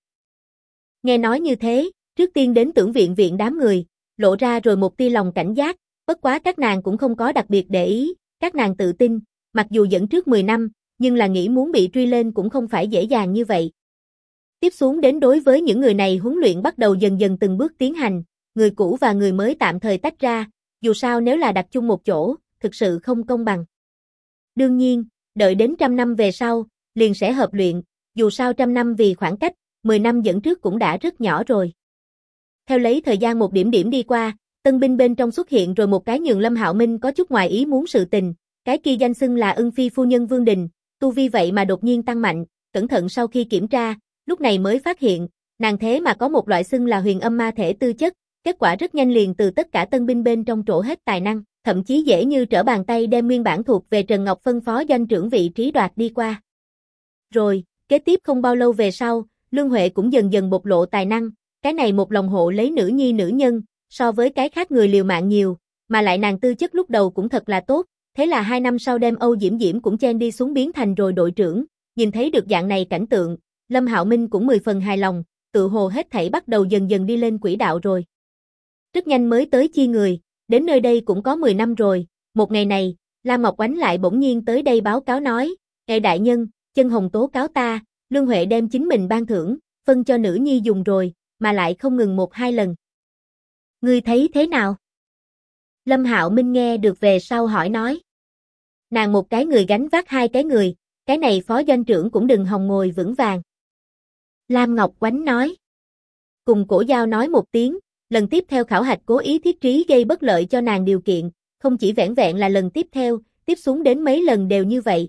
Nghe nói như thế, trước tiên đến tưởng viện viện đám người, lộ ra rồi một tia lòng cảnh giác, bất quá các nàng cũng không có đặc biệt để ý, các nàng tự tin, mặc dù dẫn trước 10 năm, nhưng là nghĩ muốn bị truy lên cũng không phải dễ dàng như vậy. Tiếp xuống đến đối với những người này huấn luyện bắt đầu dần dần từng bước tiến hành, người cũ và người mới tạm thời tách ra, dù sao nếu là đặt chung một chỗ, thực sự không công bằng. Đương nhiên, đợi đến 100 năm về sau, liền sẽ hợp luyện, dù sao 100 năm vì khoảng cách, 10 năm dẫn trước cũng đã rất nhỏ rồi. Theo lấy thời gian một điểm điểm đi qua, tân binh bên trong xuất hiện rồi một cái nhường Lâm Hạo Minh có chút ngoài ý muốn sự tình, cái kia danh xưng là Ưng Phi phu nhân Vương Đình, tu vi vậy mà đột nhiên tăng mạnh, cẩn thận sau khi kiểm tra, lúc này mới phát hiện, nàng thế mà có một loại xưng là huyền âm ma thể tư chất, kết quả rất nhanh liền từ tất cả tân binh bên trong trổ hết tài năng, thậm chí dễ như trở bàn tay đem nguyên bản thuộc về Trần Ngọc Phân phó doanh trưởng vị trí đoạt đi qua. Rồi, kế tiếp không bao lâu về sau, Lương Huệ cũng dần dần bộc lộ tài năng, cái này một lòng hộ lấy nữ nhi nữ nhân, so với cái khác người liều mạng nhiều, mà lại nàng tư chất lúc đầu cũng thật là tốt, thế là 2 năm sau đem Âu Diễm Diễm cũng chen đi xuống biến thành rồi đội trưởng, nhìn thấy được dạng này cảnh tượng, Lâm Hạo Minh cũng 10 phần hài lòng, tự hồ hết thảy bắt đầu dần dần đi lên quỹ đạo rồi. Rất nhanh mới tới chi người, đến nơi đây cũng có 10 năm rồi, một ngày này, Lam Ngọc Oánh lại bỗng nhiên tới đây báo cáo nói, đại nhân, Chân Hồng tố cáo ta, Lương Huệ đem chính mình ban thưởng, phân cho nữ nhi dùng rồi, mà lại không ngừng 1-2 lần. Ngươi thấy thế nào? Lâm Hạo Minh nghe được về sau hỏi nói. Nàng một cái người gánh vác 2 cái người, cái này phó doanh trưởng cũng đừng hòng ngồi vững vàng. Lam Ngọc Oánh nói. Cùng Cổ Giao nói một tiếng, lần tiếp theo khảo hạch cố ý thiết trí gây bất lợi cho nàng điều kiện, không chỉ vẻn vẹn là lần tiếp theo, tiếp xuống đến mấy lần đều như vậy.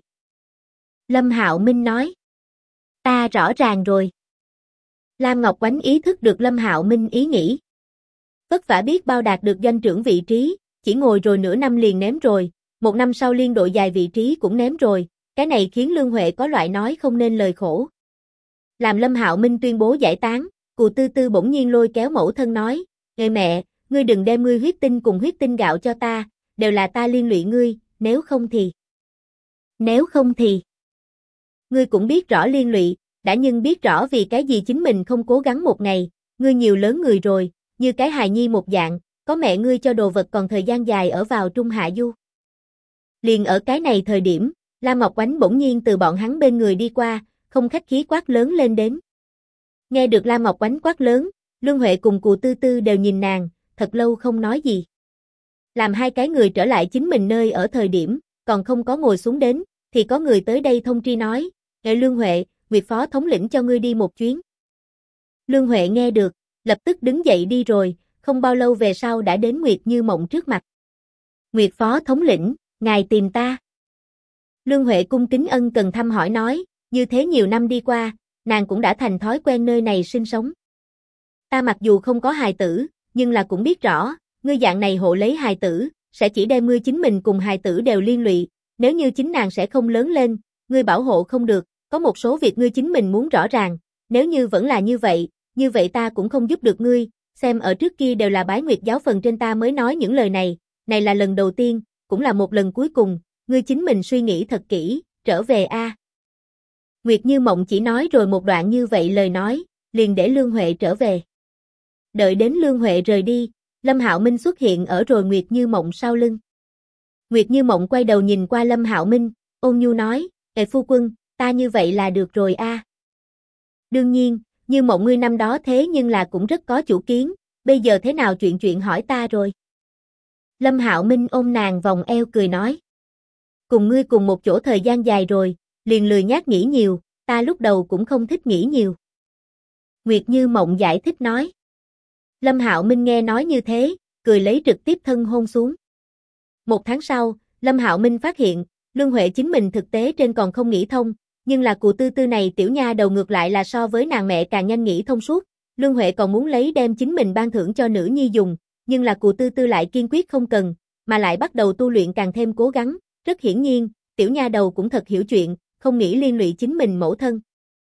Lâm Hạo Minh nói. Ta rõ ràng rồi. Lam Ngọc Oánh ý thức được Lâm Hạo Minh ý nghĩ. Vất vả biết bao đạt được doanh trưởng vị trí, chỉ ngồi rồi nửa năm liền ném rồi, một năm sau liên đội dài vị trí cũng ném rồi, cái này khiến Lương Huệ có loại nói không nên lời khổ. Làm Lâm Hạo Minh tuyên bố giải tán, Cù Tư Tư bỗng nhiên lôi kéo mẫu thân nói, "Người mẹ, ngươi đừng đem ngươi huyết tinh cùng huyết tinh gạo cho ta, đều là ta liên lụy ngươi, nếu không thì. Ngươi cũng biết rõ liên lụy, đã nhưng biết rõ vì cái gì chính mình không cố gắng một ngày, ngươi nhiều lớn người rồi, như cái hài nhi một dạng, có mẹ ngươi cho đồ vật còn thời gian dài ở vào Trung Hạ Du." Liền ở cái này thời điểm, Lam Ngọc Oánh bỗng nhiên từ bọn hắn bên người đi qua, không khách khí quát lớn lên đến. Nghe được Lam Ngọc Oánh quát lớn, Lương Huệ cùng Cù Tư Tư đều nhìn nàng, thật lâu không nói gì. Làm hai cái người trở lại chính mình nơi ở thời điểm, còn không có ngồi xuống đến, thì có người tới đây thông tri nói, Lương Huệ, Nguyệt Phó thống lĩnh cho ngươi đi một chuyến. Lương Huệ nghe được, lập tức đứng dậy đi rồi, không bao lâu về sau đã đến Nguyệt Như Mộng trước mặt. Nguyệt Phó thống lĩnh, ngài tìm ta. Lương Huệ cung kính ân cần thăm hỏi nói, như thế nhiều năm đi qua, nàng cũng đã thành thói quen nơi này sinh sống. Ta mặc dù không có hài tử, nhưng là cũng biết rõ, ngươi dạng này hộ lấy hài tử, sẽ chỉ đem ngươi chính mình cùng hài tử đều liên lụy, nếu như chính nàng sẽ không lớn lên, ngươi bảo hộ không được, có một số việc ngươi chính mình muốn rõ ràng, nếu như vẫn là như vậy ta cũng không giúp được ngươi, xem ở trước kia đều là bái Nguyệt giáo phần trên ta mới nói những lời này là lần đầu tiên, cũng là một lần cuối cùng, ngươi chính mình suy nghĩ thật kỹ, trở về a. Nguyệt Như Mộng chỉ nói rồi một đoạn như vậy lời nói, liền để Lương Huệ trở về. Đợi đến Lương Huệ rời đi, Lâm Hạo Minh xuất hiện ở rồi Nguyệt Như Mộng sau lưng. Nguyệt Như Mộng quay đầu nhìn qua Lâm Hạo Minh, ôn nhu nói, phu quân, ta như vậy là được rồi a. Đương nhiên, Như Mộng ngươi năm đó thế nhưng là cũng rất có chủ kiến, bây giờ thế nào chuyện hỏi ta rồi. Lâm Hạo Minh ôm nàng vòng eo cười nói. Cùng ngươi cùng một chỗ thời gian dài rồi, liền lười nhác nghĩ nhiều, ta lúc đầu cũng không thích nghĩ nhiều. Nguyệt Như Mộng giải thích nói. Lâm Hạo Minh nghe nói như thế, cười lấy trực tiếp thân hôn xuống. Một tháng sau, Lâm Hạo Minh phát hiện, Lương Huệ chính mình thực tế trên còn không nghĩ thông, nhưng là Cù Tư Tư này tiểu nha đầu ngược lại là so với nàng mẹ càng nhanh nghĩ thông suốt. Lương Huệ còn muốn lấy đem chính mình ban thưởng cho nữ nhi dùng, nhưng là Cù Tư Tư lại kiên quyết không cần, mà lại bắt đầu tu luyện càng thêm cố gắng, rất hiển nhiên, tiểu nha đầu cũng thật hiểu chuyện, không nghĩ liên lụy chính mình mẫu thân.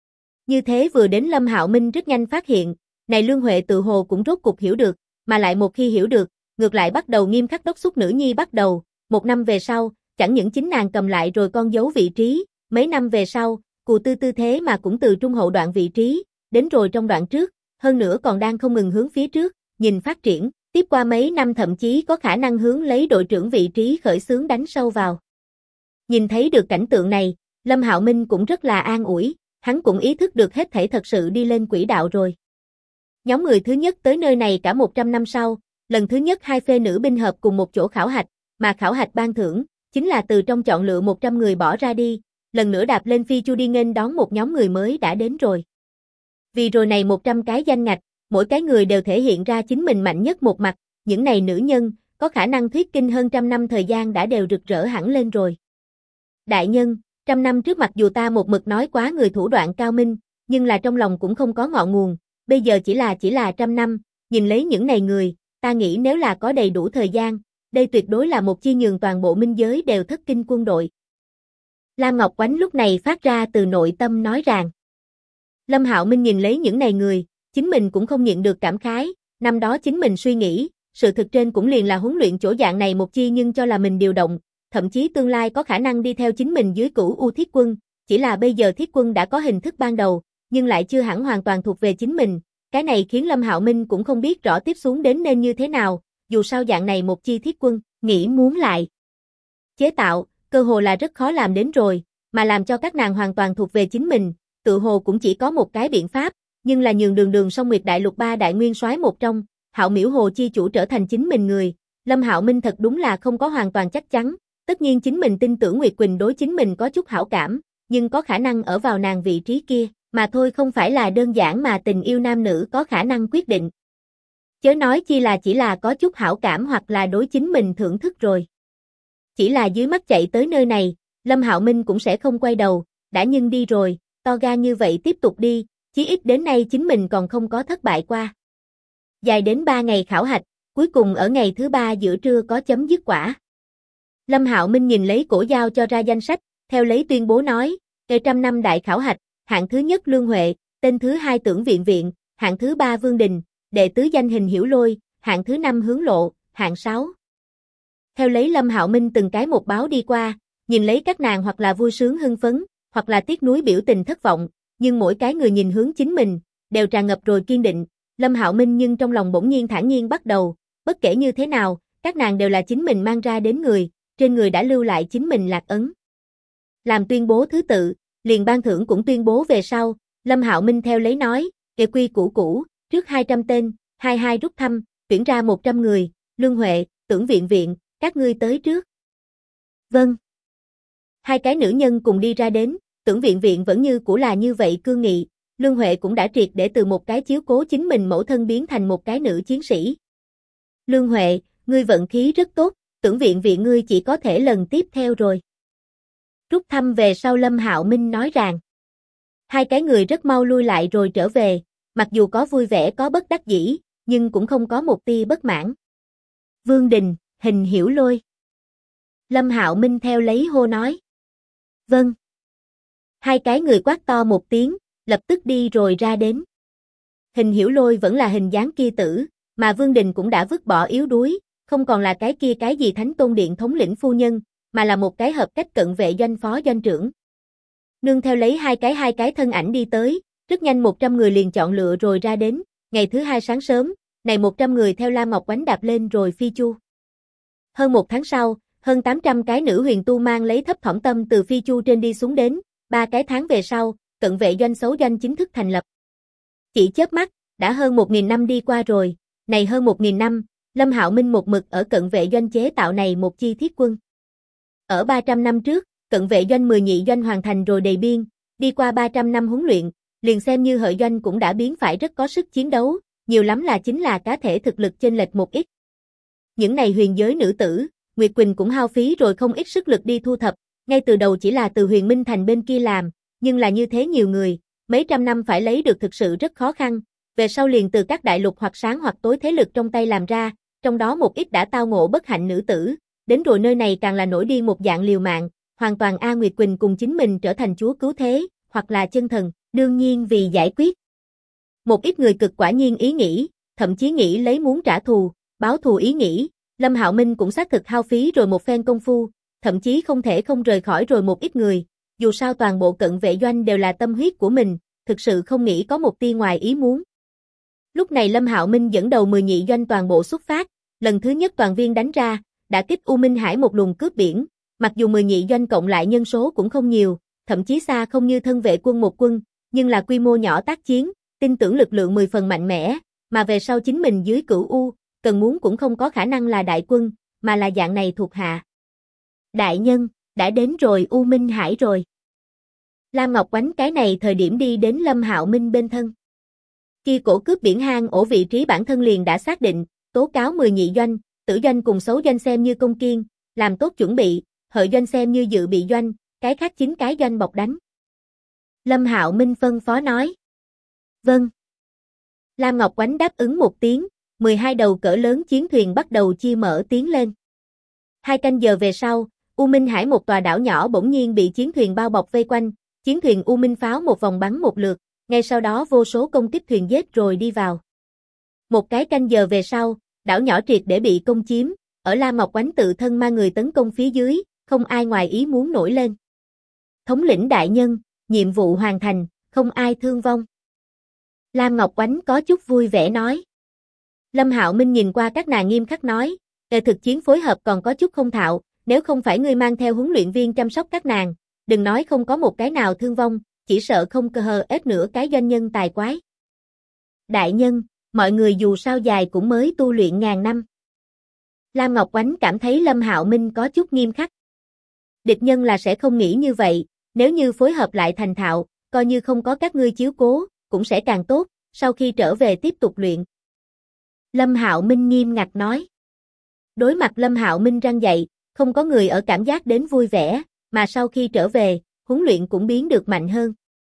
Như thế vừa đến Lâm Hạo Minh rất nhanh phát hiện, này Lương Huệ tự hồ cũng rốt cục hiểu được, mà lại một khi hiểu được, ngược lại bắt đầu nghiêm khắc đốc thúc nữ nhi bắt đầu, một năm về sau, chẳng những chính nàng cầm lại rồi con dấu vị trí, mấy năm về sau, Cù Tư Tư thế mà cũng từ trung hậu đoạn vị trí, đến rồi trong đoạn trước, hơn nữa còn đang không ngừng hướng phía trước, nhìn phát triển, tiếp qua mấy năm thậm chí có khả năng hướng lấy đội trưởng vị trí khởi xướng đánh sâu vào. Nhìn thấy được cảnh tượng này, Lâm Hạo Minh cũng rất là an ủi, hắn cũng ý thức được hết thảy thật sự đi lên quỹ đạo rồi. Nhóm người thứ nhất tới nơi này cả 100 năm sau, lần thứ nhất hai phê nữ binh hợp cùng một chỗ khảo hạch, mà khảo hạch ban thưởng, chính là từ trong chọn lựa 100 người bỏ ra đi, lần nữa đạp lên phi chu đi nghênh đón một nhóm người mới đã đến rồi. Vì rồi này 100 cái danh ngạch, mỗi cái người đều thể hiện ra chính mình mạnh nhất một mặt, những này nữ nhân, có khả năng thuyết kinh hơn trăm năm thời gian đã đều rực rỡ hẳn lên rồi. Đại nhân, trăm năm trước mặc dù ta một mực nói quá người thủ đoạn cao minh, nhưng là trong lòng cũng không có ngọn nguồn, bây giờ chỉ là trăm năm, nhìn lấy những này người, ta nghĩ nếu là có đầy đủ thời gian, đây tuyệt đối là một chi nhường toàn bộ minh giới đều thất kinh quân đội. Lam Ngọc Oánh lúc này phát ra từ nội tâm nói rằng. Lâm Hạo Minh nhìn lấy những này người, chính mình cũng không nhịn được cảm khái, năm đó chính mình suy nghĩ, sự thực trên cũng liền là huấn luyện chỗ dạng này một chi nhưng cho là mình điều động, thậm chí tương lai có khả năng đi theo chính mình dưới cửu U thiết quân, chỉ là bây giờ thiết quân đã có hình thức ban đầu, nhưng lại chưa hẳn hoàn toàn thuộc về chính mình, cái này khiến Lâm Hạo Minh cũng không biết rõ tiếp xuống đến nên như thế nào, dù sao dạng này một chi thiết quân, nghĩ muốn lại chế tạo, cơ hồ là rất khó làm đến rồi, mà làm cho các nàng hoàn toàn thuộc về chính mình, tự hồ cũng chỉ có một cái biện pháp, nhưng là nhường Đường Song Nguyệt Đại Lục ba đại nguyên soái một trong, Hạo Miểu Hồ chi chủ trở thành chính mình người, Lâm Hạo Minh thật đúng là không có hoàn toàn chắc chắn, tất nhiên chính mình tin tưởng Nguyệt Quỳnh đối chính mình có chút hảo cảm, nhưng có khả năng ở vào nàng vị trí kia, mà thôi không phải là đơn giản mà tình yêu nam nữ có khả năng quyết định. Chớ nói chi là chỉ là có chút hảo cảm hoặc là đối chính mình thưởng thức rồi. Chỉ là dưới mắt chạy tới nơi này, Lâm Hạo Minh cũng sẽ không quay đầu, đã nhưng đi rồi, to gan như vậy tiếp tục đi, chí ít đến nay chính mình còn không có thất bại qua. Dài đến 3 ngày khảo hạch, Cuối cùng ở ngày thứ 3 giữa trưa có chấm dứt quả. Lâm Hạo Minh nhìn lấy cổ dao cho ra danh sách, theo lấy tuyên bố nói, trăm năm đại khảo hạch, hạng thứ nhất Lương Huệ, tên thứ hai Tưởng Viện Viện, hạng thứ 3 Vương Đình, đệ tứ danh Hình Hiểu Lôi, hạng thứ 5 Hướng Lộ, hạng 6. Theo lấy Lâm Hạo Minh từng cái một báo đi qua, nhìn lấy các nàng hoặc là vui sướng hưng phấn, hoặc là tiếc nuối biểu tình thất vọng, nhưng mỗi cái người nhìn hướng chính mình, đều tràn ngập rồi kiên định. Lâm Hạo Minh nhưng trong lòng bỗng nhiên thản nhiên bắt đầu, bất kể như thế nào, các nàng đều là chính mình mang ra đến người, trên người đã lưu lại chính mình lạc ấn. Làm tuyên bố thứ tự, liền ban thưởng cũng tuyên bố về sau, Lâm Hạo Minh theo lấy nói, quy củ, trước 200 tên, 22 rút thăm, tuyển ra 100 người, Lương Huệ, Tưởng Viện Viện, các ngươi tới trước. Vâng. Hai cái nữ nhân cùng đi ra đến, Tưởng Viện Viện vẫn như cũ là như vậy cương nghị, Lương Huệ cũng đã triệt để từ một cái chiếu cố chính mình mẫu thân biến thành một cái nữ chiến sĩ. Lương Huệ, ngươi vận khí rất tốt, Tưởng Viện Viện ngươi chỉ có thể lần tiếp theo rồi. Rút thăm về sau Lâm Hạo Minh nói rằng, hai cái người rất mau lui lại rồi trở về, mặc dù có vui vẻ có bất đắc dĩ, nhưng cũng không có một tia bất mãn. Vương Đình, Hình Hiểu Lôi. Lâm Hạo Minh theo lấy hô nói. Vâng. Hai cái người quát to một tiếng, lập tức đi rồi ra đến. Hình Hiểu Lôi vẫn là hình dáng kia tử, mà Vương Đình cũng đã vứt bỏ yếu đuối, không còn là cái kia cái gì Thánh Tôn Điện thống lĩnh phu nhân, mà là một cái hợp cách cận vệ doanh phó doanh trưởng. Nương theo lấy hai cái thân ảnh đi tới, rất nhanh 100 người liền chọn lựa rồi ra đến, ngày thứ 2 sáng sớm, này 100 người theo Lam Ngọc Oánh đạp lên rồi phi chu. Hơn một tháng sau, hơn 800 cái nữ huyền tu mang lấy thấp thỏm tâm từ phi chu trên đi xuống đến, 3 cái tháng về sau, cận vệ doanh xấu doanh chính thức thành lập. Chỉ chớp mắt, đã hơn 1000 năm đi qua rồi, này hơn 1000 năm, Lâm Hạo Minh một mực ở cận vệ doanh chế tạo này một chi thiết quân. Ở 300 năm trước, cận vệ doanh 10 nhị doanh hoàn thành rồi đầy biên, đi qua 300 năm huấn luyện, liền xem như hợi doanh cũng đã biến phải rất có sức chiến đấu, nhiều lắm là chính là cá thể thực lực chênh lệch một ít. Những này huyền giới nữ tử, Nguyệt Quỳnh cũng hao phí rồi không ít sức lực đi thu thập, ngay từ đầu chỉ là từ Huyền Minh Thành bên kia làm, nhưng là như thế nhiều người, mấy trăm năm phải lấy được thực sự rất khó khăn, về sau liền từ các đại lục hoặc sáng hoặc tối thế lực trong tay làm ra, trong đó một ít đã tao ngộ bất hạnh nữ tử, đến rồi nơi này càng là nổi điên một dạng liều mạng, hoàn toàn A Nguyệt Quỳnh cùng chính mình trở thành chúa cứu thế, hoặc là chân thần, đương nhiên vì giải quyết. Một ít người cực quả nhiên ý nghĩ, thậm chí nghĩ lấy muốn trả thù, báo thù ý nghĩ, Lâm Hạo Minh cũng xác thực hao phí rồi một phen công phu, thậm chí không thể không rời khỏi rồi một ít người, dù sao toàn bộ cận vệ doanh đều là tâm huyết của mình, thực sự không nghĩ có một tia ngoài ý muốn. Lúc này Lâm Hạo Minh dẫn đầu 10 nhị doanh toàn bộ xuất phát, lần thứ nhất toàn viên đánh ra, đã kích U Minh Hải một luồng cướp biển, mặc dù 10 nhị doanh cộng lại nhân số cũng không nhiều, thậm chí xa không như thân vệ quân một quân, nhưng là quy mô nhỏ tác chiến, tin tưởng lực lượng 10 phần mạnh mẽ, mà về sau chính mình dưới cửu U, cần muốn cũng không có khả năng là đại quân, mà là dạng này thuộc hạ. Đại nhân, đã đến rồi U Minh Hải rồi. Lam Ngọc Oánh cái này thời điểm đi đến Lâm Hạo Minh bên thân. Khi cổ cướp biển hang ổ vị trí bản thân liền đã xác định, tố cáo 10 nhị doanh, tử doanh cùng xấu doanh xem như công kiên, làm tốt chuẩn bị, hợi doanh xem như dự bị doanh, cái khác 9 cái doanh bọc đánh. Lâm Hạo Minh phân phó nói. Vâng. Lam Ngọc Oánh đáp ứng một tiếng, 12 đầu cỡ lớn chiến thuyền bắt đầu chia mở tiến lên. 2 canh giờ về sau, U Minh Hải một tòa đảo nhỏ bỗng nhiên bị chiến thuyền bao bọc vây quanh, chiến thuyền U Minh pháo một vòng bắn một lượt, ngay sau đó vô số công kích thuyền giết rồi đi vào. Một cái canh giờ về sau, đảo nhỏ triệt để bị công chiếm, ở Lam Ngọc Oánh tự thân mang người tấn công phía dưới, không ai ngoài ý muốn nổi lên. Thống lĩnh đại nhân, nhiệm vụ hoàn thành, không ai thương vong. Lam Ngọc Oánh có chút vui vẻ nói. Lâm Hạo Minh nhìn qua các nàng nghiêm khắc nói, thực chiến phối hợp còn có chút không thạo, nếu không phải ngươi mang theo huấn luyện viên chăm sóc các nàng, đừng nói không có một cái nào thương vong, chỉ sợ không cơ hờ ết nửa cái doanh nhân tài quái. Đại nhân, mọi người dù sao dài cũng mới tu luyện ngàn năm. Lam Ngọc Oánh cảm thấy Lâm Hạo Minh có chút nghiêm khắc. Địch nhân là sẽ không nghĩ như vậy, nếu như phối hợp lại thành thạo, coi như không có các ngươi chiếu cố, cũng sẽ càng tốt, sau khi trở về tiếp tục luyện. Lâm Hạo Minh nghiêm ngặt nói. Đối mặt Lâm Hạo Minh răn dạy, không có người ở cảm giác đến vui vẻ, mà sau khi trở về, huấn luyện cũng biến được mạnh hơn.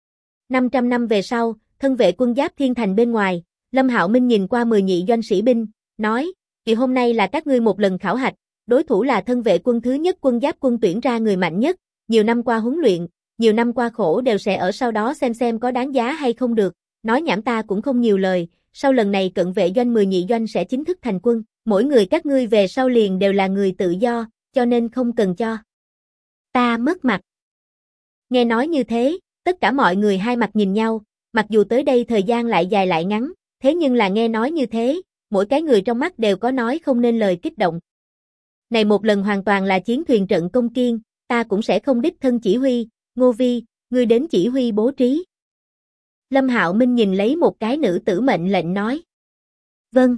500 năm về sau, thân vệ quân Giáp Thiên Thành bên ngoài, Lâm Hạo Minh nhìn qua 10 nhị doanh sĩ binh, nói, Thì hôm nay là các ngươi một lần khảo hạch, đối thủ là thân vệ quân thứ nhất quân giáp quân tuyển ra người mạnh nhất, nhiều năm qua huấn luyện, nhiều năm qua khổ đều sẽ ở sau đó xem có đáng giá hay không được, nói nhảm ta cũng không nhiều lời, sau lần này cận vệ doanh 10 nhị doanh sẽ chính thức thành quân, mỗi người các ngươi về sau liền đều là người tự do, cho nên không cần cho ta mất mặt. Nghe nói như thế, tất cả mọi người hai mặt nhìn nhau, mặc dù tới đây thời gian lại dài lại ngắn, thế nhưng là nghe nói như thế, mỗi cái người trong mắt đều có nói không nên lời kích động. Này một lần hoàn toàn là chiến thuyền trận công kiên, ta cũng sẽ không đích thân chỉ huy, Ngô Vi, ngươi đến chỉ huy bố trí. Lâm Hạo Minh nhìn lấy một cái nữ tử mệnh lệnh nói. Vâng.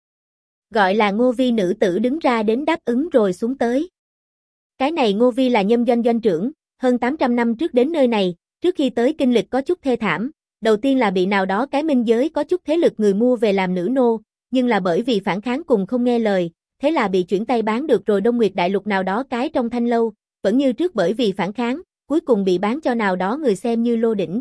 Gọi là Ngô Vi nữ tử đứng ra đến đáp ứng rồi xuống tới. Cái này Ngô Vi là nhâm doanh doanh trưởng, hơn 800 năm trước đến nơi này, trước khi tới kinh lịch có chút thê thảm, đầu tiên là bị nào đó cái minh giới có chút thế lực người mua về làm nữ nô, nhưng là bởi vì phản kháng cùng không nghe lời, thế là bị chuyển tay bán được rồi Đông Nguyệt Đại Lục nào đó cái trong thanh lâu, vẫn như trước bởi vì phản kháng, cuối cùng bị bán cho nào đó người xem như lô đỉnh.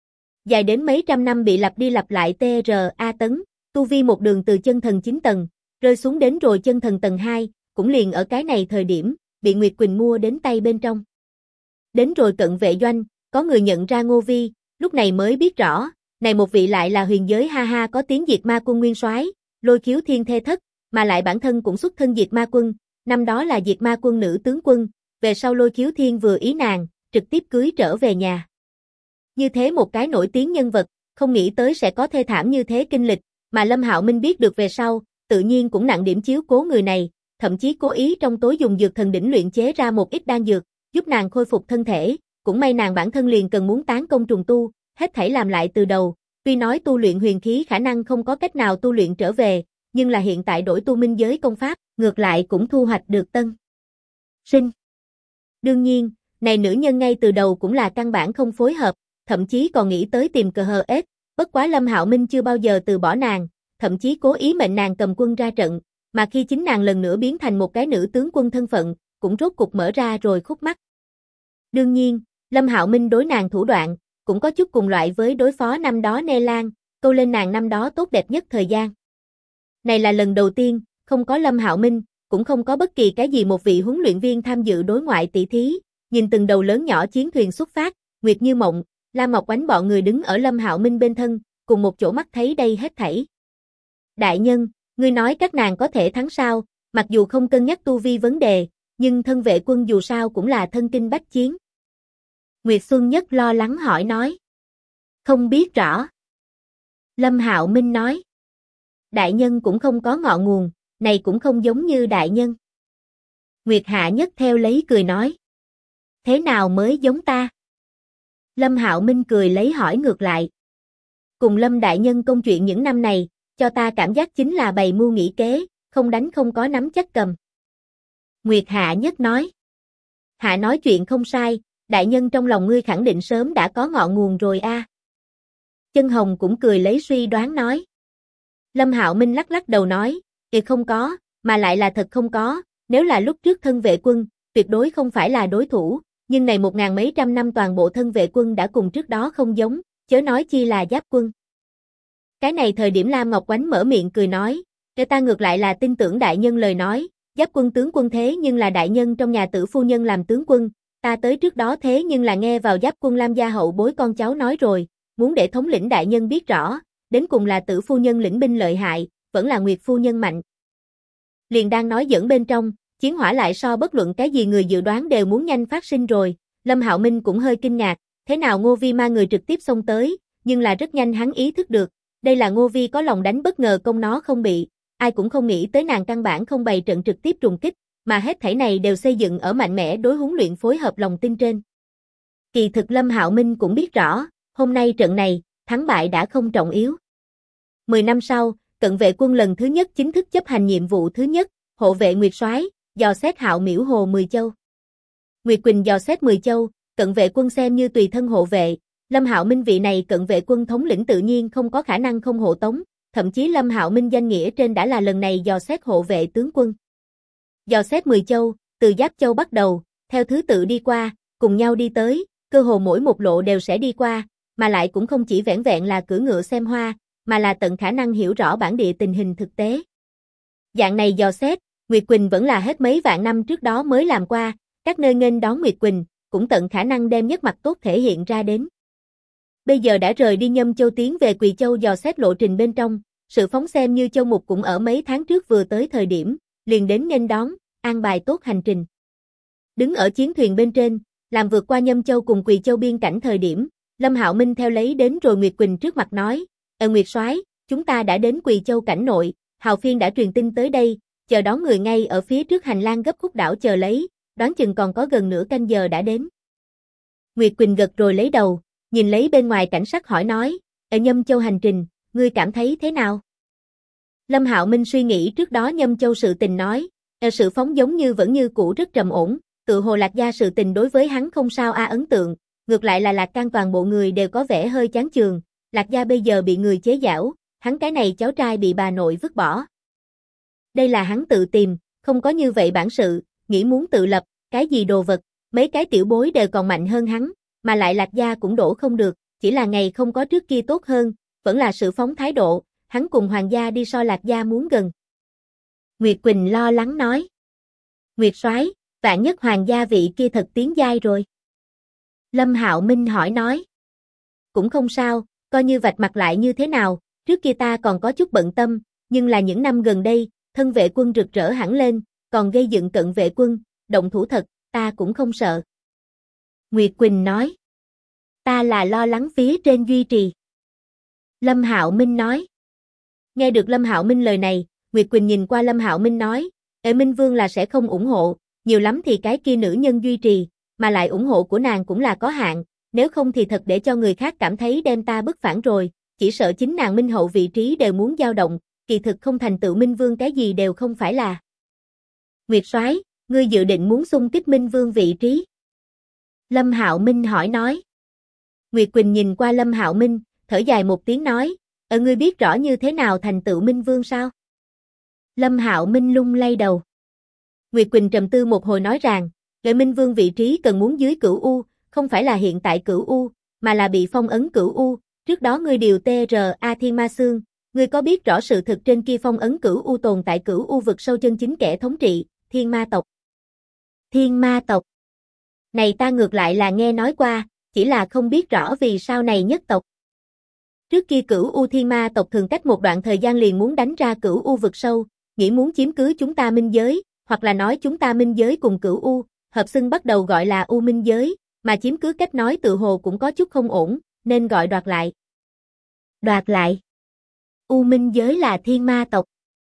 Dài đến mấy trăm năm bị lặp đi lặp lại TRA tấn, tu vi một đường từ chân thần 9 tầng, rơi xuống đến rồi chân thần tầng 2, cũng liền ở cái này thời điểm, bị Nguyệt Quỳnh mua đến tay bên trong. Đến rồi cận vệ doanh, có người nhận ra Ngô Vi, lúc này mới biết rõ, này một vị lại là huyền giới ha ha có tiếng diệt ma quân nguyên soái, Lôi Khiếu Thiên thê thất, mà lại bản thân cũng xuất thân diệt ma quân, năm đó là diệt ma quân nữ tướng quân, về sau Lôi Khiếu Thiên vừa ý nàng, trực tiếp cưới trở về nhà. Như thế một cái nổi tiếng nhân vật, không nghĩ tới sẽ có thê thảm như thế kinh lịch, mà Lâm Hạo Minh biết được về sau, tự nhiên cũng nặng điểm chiếu cố người này, thậm chí cố ý trong tối dùng dược thần đỉnh luyện chế ra một ít đan dược, giúp nàng khôi phục thân thể, cũng may nàng bản thân liền cần muốn tán công trùng tu, hết thảy làm lại từ đầu, tuy nói tu luyện huyền khí khả năng không có cách nào tu luyện trở về, nhưng là hiện tại đổi tu minh giới công pháp, ngược lại cũng thu hoạch được tân sinh. Đương nhiên, này nữ nhân ngay từ đầu cũng là căn bản không phối hợp, thậm chí còn nghĩ tới tìm cờ hờ ết, bất quá Lâm Hạo Minh chưa bao giờ từ bỏ nàng, thậm chí cố ý mệnh nàng cầm quân ra trận, mà khi chính nàng lần nữa biến thành một cái nữ tướng quân thân phận, cũng rốt cục mở ra rồi khúc mắc. Đương nhiên, Lâm Hạo Minh đối nàng thủ đoạn, cũng có chút cùng loại với đối phó năm đó Nê Lan, câu lên nàng năm đó tốt đẹp nhất thời gian. Này là lần đầu tiên, không có Lâm Hạo Minh, cũng không có bất kỳ cái gì một vị huấn luyện viên tham dự đối ngoại tỷ thí, nhìn từng đầu lớn nhỏ chiến thuyền xuất phát, Nguyệt Như Mộng, Lam Ngọc Oánh bọn người đứng ở Lâm Hạo Minh bên thân, cùng một chỗ mắt thấy đây hết thảy. Đại nhân, ngươi nói các nàng có thể thắng sao, mặc dù không cân nhắc tu vi vấn đề, nhưng thân vệ quân dù sao cũng là thân kinh bách chiến. Nguyệt Xuân Nhất lo lắng hỏi nói. Không biết rõ. Lâm Hạo Minh nói. Đại nhân cũng không có ngọn nguồn, này cũng không giống như đại nhân. Nguyệt Hạ Nhất theo lấy cười nói. Thế nào mới giống ta? Lâm Hạo Minh cười lấy hỏi ngược lại. Cùng Lâm đại nhân công chuyện những năm này, cho ta cảm giác chính là bày mưu nghĩ kế, không đánh không có nắm chắc cầm. Nguyệt Hạ Nhất nói. Hạ nói chuyện không sai, đại nhân trong lòng ngươi khẳng định sớm đã có ngọn nguồn rồi a. Chân Hồng cũng cười lấy suy đoán nói. Lâm Hạo Minh lắc lắc đầu nói, không có, mà lại là thật không có, nếu là lúc trước thân vệ quân, tuyệt đối không phải là đối thủ, nhưng này 1000 mấy trăm năm toàn bộ thân vệ quân đã cùng trước đó không giống, chớ nói chi là giáp quân. Cái này thời điểm Lam Ngọc Oánh mở miệng cười nói, ta ngược lại là tin tưởng đại nhân lời nói, giáp quân tướng quân thế nhưng là đại nhân trong nhà tử phu nhân làm tướng quân, ta tới trước đó thế nhưng là nghe vào giáp quân Lam gia hậu bối con cháu nói rồi, muốn để thống lĩnh đại nhân biết rõ, đến cùng là tử phu nhân lĩnh binh lợi hại, vẫn là Nguyệt phu nhân mạnh. Liền đang nói dẫn bên trong, chiến hỏa lại so bất luận cái gì người dự đoán đều muốn nhanh phát sinh rồi, Lâm Hạo Minh cũng hơi kinh ngạc, thế nào Ngô Vi ma người trực tiếp xông tới, nhưng là rất nhanh hắn ý thức được, đây là Ngô Vi có lòng đánh bất ngờ công nó không bị, ai cũng không nghĩ tới nàng căn bản không bày trận trực tiếp trùng kích, mà hết thảy này đều xây dựng ở mạnh mẽ đối huấn luyện phối hợp lòng tin trên. Kỳ thực Lâm Hạo Minh cũng biết rõ, hôm nay trận này, thắng bại đã không trọng yếu. 10 năm sau, cận vệ quân lần thứ nhất chính thức chấp hành nhiệm vụ thứ nhất, hộ vệ Nguyệt soái, dò xét Hạo Miễu Hồ 10 châu. Nguyệt Quỳnh dò xét 10 châu, cận vệ quân xem như tùy thân hộ vệ, Lâm Hạo Minh vị này cận vệ quân thống lĩnh tự nhiên không có khả năng không hộ tống, thậm chí Lâm Hạo Minh danh nghĩa trên đã là lần này dò xét hộ vệ tướng quân. Dò xét 10 châu, từ Giáp Châu bắt đầu, theo thứ tự đi qua, cùng nhau đi tới, cơ hồ mỗi một lộ đều sẽ đi qua, mà lại cũng không chỉ vẻn vẹn là cưỡi ngựa xem hoa, mà là tận khả năng hiểu rõ bản địa tình hình thực tế. Dạng này dò xét, Nguyệt Quỳnh vẫn là hết mấy vạn năm trước đó mới làm qua, các nơi nghênh đón Nguyệt Quỳnh, cũng tận khả năng đem nhất mặt tốt thể hiện ra đến. Bây giờ đã rời đi Nhâm Châu tiến về Quỳ Châu dò xét lộ trình bên trong, sự phóng xem như Châu Mục cũng ở mấy tháng trước vừa tới thời điểm, liền đến nghênh đón, an bài tốt hành trình. Đứng ở chiến thuyền bên trên, làm vượt qua Nhâm Châu cùng Quỳ Châu biên cảnh thời điểm, Lâm Hạo Minh theo lấy đến rồi Nguyệt Quỳnh trước mặt nói, Nguyệt soái, chúng ta đã đến Quỳ Châu cảnh nội, Hào Phiên đã truyền tin tới đây, chờ đón người ngay ở phía trước hành lang gấp khúc đảo chờ lấy, đoán chừng còn có gần nửa canh giờ đã đến. Nguyệt Quỳnh gật rồi lấy đầu, nhìn lấy bên ngoài cảnh sắc hỏi nói, ở Nhâm Châu hành trình, ngươi cảm thấy thế nào? Lâm Hạo Minh suy nghĩ trước đó Nhâm Châu sự tình nói, sự phóng giống như vẫn như cũ rất trầm ổn, tự hồ Lạc Gia sự tình đối với hắn không sao ấn tượng, ngược lại là Lạc Can toàn bộ người đều có vẻ hơi chán chường, Lạc Gia bây giờ bị người chế giễu, hắn cái này cháu trai bị bà nội vứt bỏ. Đây là hắn tự tìm, không có như vậy bản sự, nghĩ muốn tự lập, cái gì đồ vật, mấy cái tiểu bối đều còn mạnh hơn hắn, mà lại Lạc Gia cũng đổ không được, chỉ là ngày không có trước kia tốt hơn, vẫn là sự phóng thái độ, hắn cùng Hoàng gia đi so Lạc Gia muốn gần. Nguyệt Quỳnh lo lắng nói. Nguyệt soái, vạn nhất Hoàng gia vị kia thật tiến giai rồi. Lâm Hạo Minh hỏi nói. Cũng không sao, coi như vạch mặt lại như thế nào, trước kia ta còn có chút bận tâm, nhưng là những năm gần đây, thân vệ quân rực rỡ hẳn lên, còn gây dựng cận vệ quân, động thủ thật, ta cũng không sợ. Nguyệt Quỳnh nói. Ta là lo lắng phía trên duy trì. Lâm Hạo Minh nói. Nghe được Lâm Hạo Minh lời này, Nguyệt Quỳnh nhìn qua Lâm Hạo Minh nói, Minh Vương là sẽ không ủng hộ, nhiều lắm thì cái kia nữ nhân duy trì, mà lại ủng hộ của nàng cũng là có hạn, nếu không thì thật để cho người khác cảm thấy đem ta bức phản rồi, chỉ sợ chính nàng Minh hậu vị trí đều muốn dao động, kỳ thực không thành tựu Minh Vương cái gì đều không phải là. Nguyệt soái, ngươi dự định muốn xung kích Minh Vương vị trí? Lâm Hạo Minh hỏi nói. Nguyệt Quỳnh nhìn qua Lâm Hạo Minh, thở dài một tiếng nói, ngươi biết rõ như thế nào thành tựu Minh Vương sao? Lâm Hạo Minh lung lay đầu. Nguyệt Quỳnh trầm tư một hồi nói rằng, Minh Vương vị trí cần muốn dưới Cửu U, không phải là hiện tại Cửu U, mà là bị phong ấn Cửu U, trước đó ngươi điều TRA Thiên Ma Xương, ngươi có biết rõ sự thực trên kia phong ấn Cửu U tồn tại Cửu U vực sâu chân chính kẻ thống trị, Thiên Ma tộc. Thiên Ma tộc. Này ta ngược lại là nghe nói qua, chỉ là không biết rõ vì sao này nhất tộc. Trước kia Cửu U Thiên Ma tộc thường cách một đoạn thời gian liền muốn đánh ra Cửu U vực sâu, nghĩ muốn chiếm cứ chúng ta minh giới, hoặc là nói chúng ta minh giới cùng Cửu U, hợp xưng bắt đầu gọi là U minh giới, mà chiếm cứ cách nói tự hồ cũng có chút không ổn, nên gọi đoạt lại. Đoạt lại. U minh giới là Thiên Ma tộc.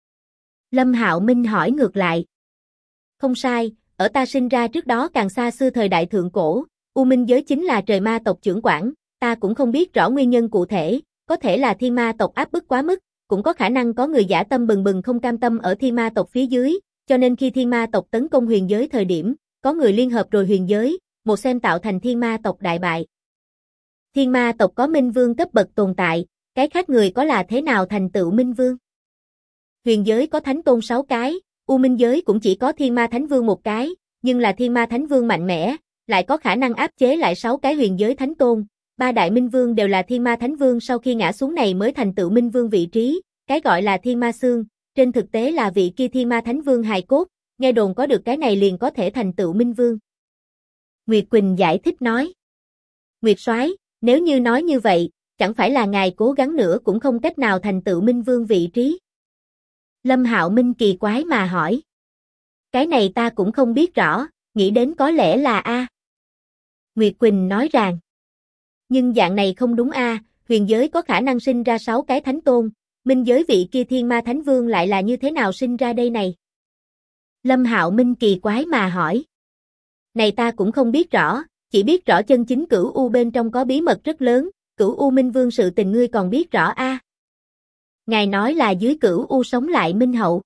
Lâm Hạo Minh hỏi ngược lại. Không sai, ở ta sinh ra trước đó càng xa xưa thời đại thượng cổ, U minh giới chính là trời ma tộc trưởng quản, ta cũng không biết rõ nguyên nhân cụ thể, có thể là Thiên Ma tộc áp bức quá mức, cũng có khả năng có người dã tâm bừng bừng không cam tâm ở Thiên Ma tộc phía dưới, cho nên khi Thiên Ma tộc tấn công huyền giới thời điểm, có người liên hợp rồi huyền giới, một xem tạo thành Thiên Ma tộc đại bại. Thiên Ma tộc có Minh Vương cấp bậc tồn tại, cái khác người có là thế nào thành tựu Minh Vương? Huyền giới có Thánh Tôn 6 cái, U Minh giới cũng chỉ có Thiên Ma Thánh Vương một cái, nhưng là Thiên Ma Thánh Vương mạnh mẽ, lại có khả năng áp chế lại 6 cái huyền giới Thánh Tôn. Ba đại Minh Vương đều là Thiên Ma Thánh Vương sau khi ngã xuống này mới thành tựu Minh Vương vị trí, cái gọi là Thiên Ma Xương, trên thực tế là vị kia Thiên Ma Thánh Vương hài cốt, nghe đồn có được cái này liền có thể thành tựu Minh Vương. Nguyệt Quỳnh giải thích nói. Nguyệt soái, nếu như nói như vậy, chẳng phải là ngài cố gắng nữa cũng không cách nào thành tựu Minh Vương vị trí. Lâm Hạo Minh kỳ quái mà hỏi. Cái này ta cũng không biết rõ, nghĩ đến có lẽ là A. Nguyệt Quỳnh nói rằng. Nhưng dạng này không đúng a, huyền giới có khả năng sinh ra 6 cái thánh tôn, minh giới vị kia Thiên Ma Thánh Vương lại là như thế nào sinh ra đây này? Lâm Hạo Minh kỳ quái mà hỏi. Này ta cũng không biết rõ, chỉ biết rõ chân chính Cửu U bên trong có bí mật rất lớn, Cửu U Minh Vương sự tình ngươi còn biết rõ a? Ngài nói là dưới Cửu U sống lại Minh Hậu.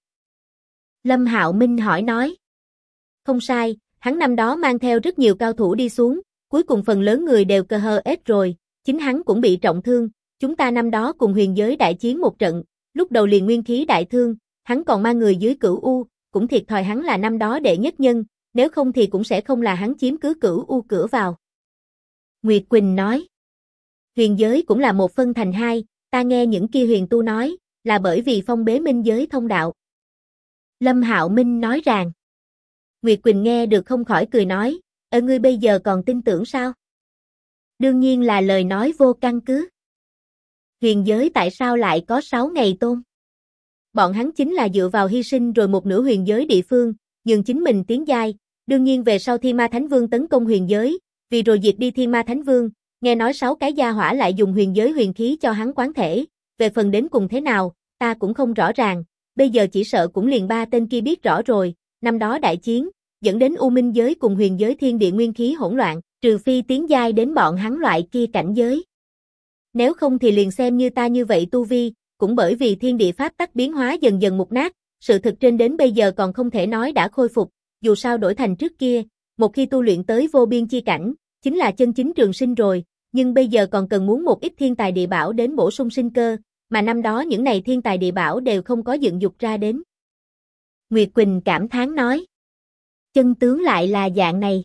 Lâm Hạo Minh hỏi nói. Không sai, hắn năm đó mang theo rất nhiều cao thủ đi xuống, cuối cùng phần lớn người đều cơ hơ ết rồi, chính hắn cũng bị trọng thương, chúng ta năm đó cùng huyền giới đại chiến một trận, lúc đầu liền nguyên khí đại thương, hắn còn mang người dưới Cửu U, cũng thiệt thòi hắn là năm đó đệ nhất nhân, nếu không thì cũng sẽ không là hắn chiếm cứ Cửu U cửa vào. Nguyệt Quỳnh nói, huyền giới cũng là một phân thành hai, ta nghe những kia huyền tu nói, là bởi vì phong bế minh giới thông đạo. Lâm Hạo Minh nói rằng. Nguyệt Quỳnh nghe được không khỏi cười nói, ngươi bây giờ còn tin tưởng sao? Đương nhiên là lời nói vô căn cứ. Huyền giới tại sao lại có 6 ngày tôn? Bọn hắn chính là dựa vào hy sinh rồi một nửa huyền giới địa phương, nhường chính mình tiến giai. Đương nhiên về sau Thiên Ma Thánh Vương tấn công huyền giới, vì rồi diệt đi Thiên Ma Thánh Vương, nghe nói 6 cái gia hỏa lại dùng huyền giới huyền khí cho hắn quán thể, về phần đến cùng thế nào, ta cũng không rõ ràng, bây giờ chỉ sợ cũng liền 3 tên kia biết rõ rồi, năm đó đại chiến, dẫn đến U Minh giới cùng huyền giới thiên địa nguyên khí hỗn loạn, trừ phi tiến giai đến bọn hắn loại kia cảnh giới. Nếu không thì liền xem như ta như vậy tu vi, cũng bởi vì thiên địa pháp tắc biến hóa dần dần mục nát, sự thực trên đến bây giờ còn không thể nói đã khôi phục, dù sao đổi thành trước kia, một khi tu luyện tới vô biên chi cảnh, chính là chân chính trường sinh rồi, nhưng bây giờ còn cần muốn một ít thiên tài địa bảo đến bổ sung sinh cơ, mà năm đó những này thiên tài địa bảo đều không có dựng dục ra đến. Nguyệt Quỳnh cảm thán nói. Chân tướng lại là dạng này.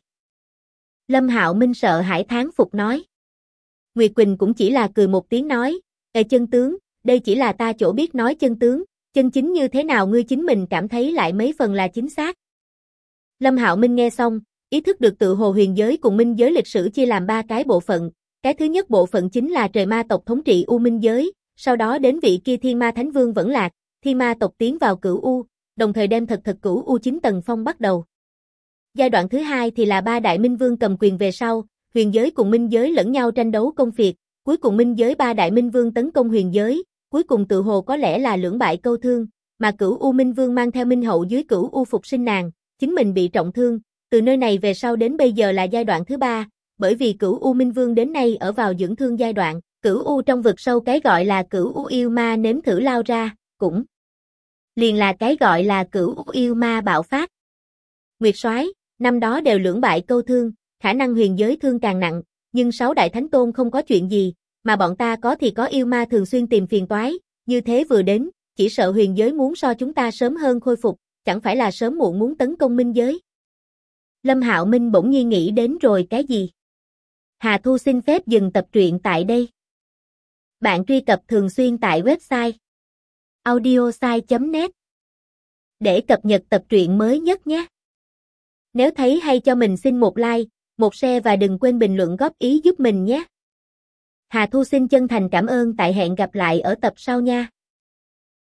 Lâm Hạo Minh sợ hãi thán phục nói. Nguyệt Quỳnh cũng chỉ là cười một tiếng nói, chân tướng, đây chỉ là ta chỗ biết nói chân tướng, chân chính như thế nào ngươi chính mình cảm thấy lại mấy phần là chính xác. Lâm Hạo Minh nghe xong, ý thức được tự hồ huyền giới cùng minh giới lịch sử chia làm 3 cái bộ phận, cái thứ nhất bộ phận chính là trời ma tộc thống trị U Minh giới, sau đó đến vị kia Thiên Ma Thánh Vương vẫn lạc, Thiên Ma tộc tiến vào Cửu U, đồng thời đem thật Cửu U 9 tầng phong bắt đầu. Giai đoạn thứ hai thì là 3 đại minh vương cầm quyền về sau, huyền giới cùng minh giới lẫn nhau tranh đấu công phiệt, cuối cùng minh giới 3 đại minh vương tấn công huyền giới, cuối cùng tự hồ có lẽ là lưỡng bại câu thương, mà Cửu U Minh Vương mang theo Minh Hậu dưới Cửu U phục sinh nàng, chính mình bị trọng thương, từ nơi này về sau đến bây giờ là giai đoạn thứ 3, bởi vì Cửu U Minh Vương đến nay ở vào dưỡng thương giai đoạn, Cửu U trong vực sâu cái gọi là Cửu U yêu ma nếm thử lao ra, cũng liền là cái gọi là Cửu U yêu ma bạo phát. Nguyệt Soái, năm đó đều lưỡng bại câu thương, khả năng huyền giới thương càng nặng, nhưng 6 đại thánh tôn không có chuyện gì, mà bọn ta có thì có yêu ma thường xuyên tìm phiền toái, như thế vừa đến, chỉ sợ huyền giới muốn so chúng ta sớm hơn khôi phục, chẳng phải là sớm muộn muốn tấn công minh giới. Lâm Hạo Minh bỗng nhiên nghĩ đến rồi cái gì? Hà Thu xin phép dừng tập truyện tại đây. Bạn truy cập thường xuyên tại website audiosai.net để cập nhật tập truyện mới nhất nhé. Nếu thấy hay cho mình xin một like, một share và đừng quên bình luận góp ý giúp mình nhé. Hà Thu xin chân thành cảm ơn, tại hẹn gặp lại ở tập sau nha.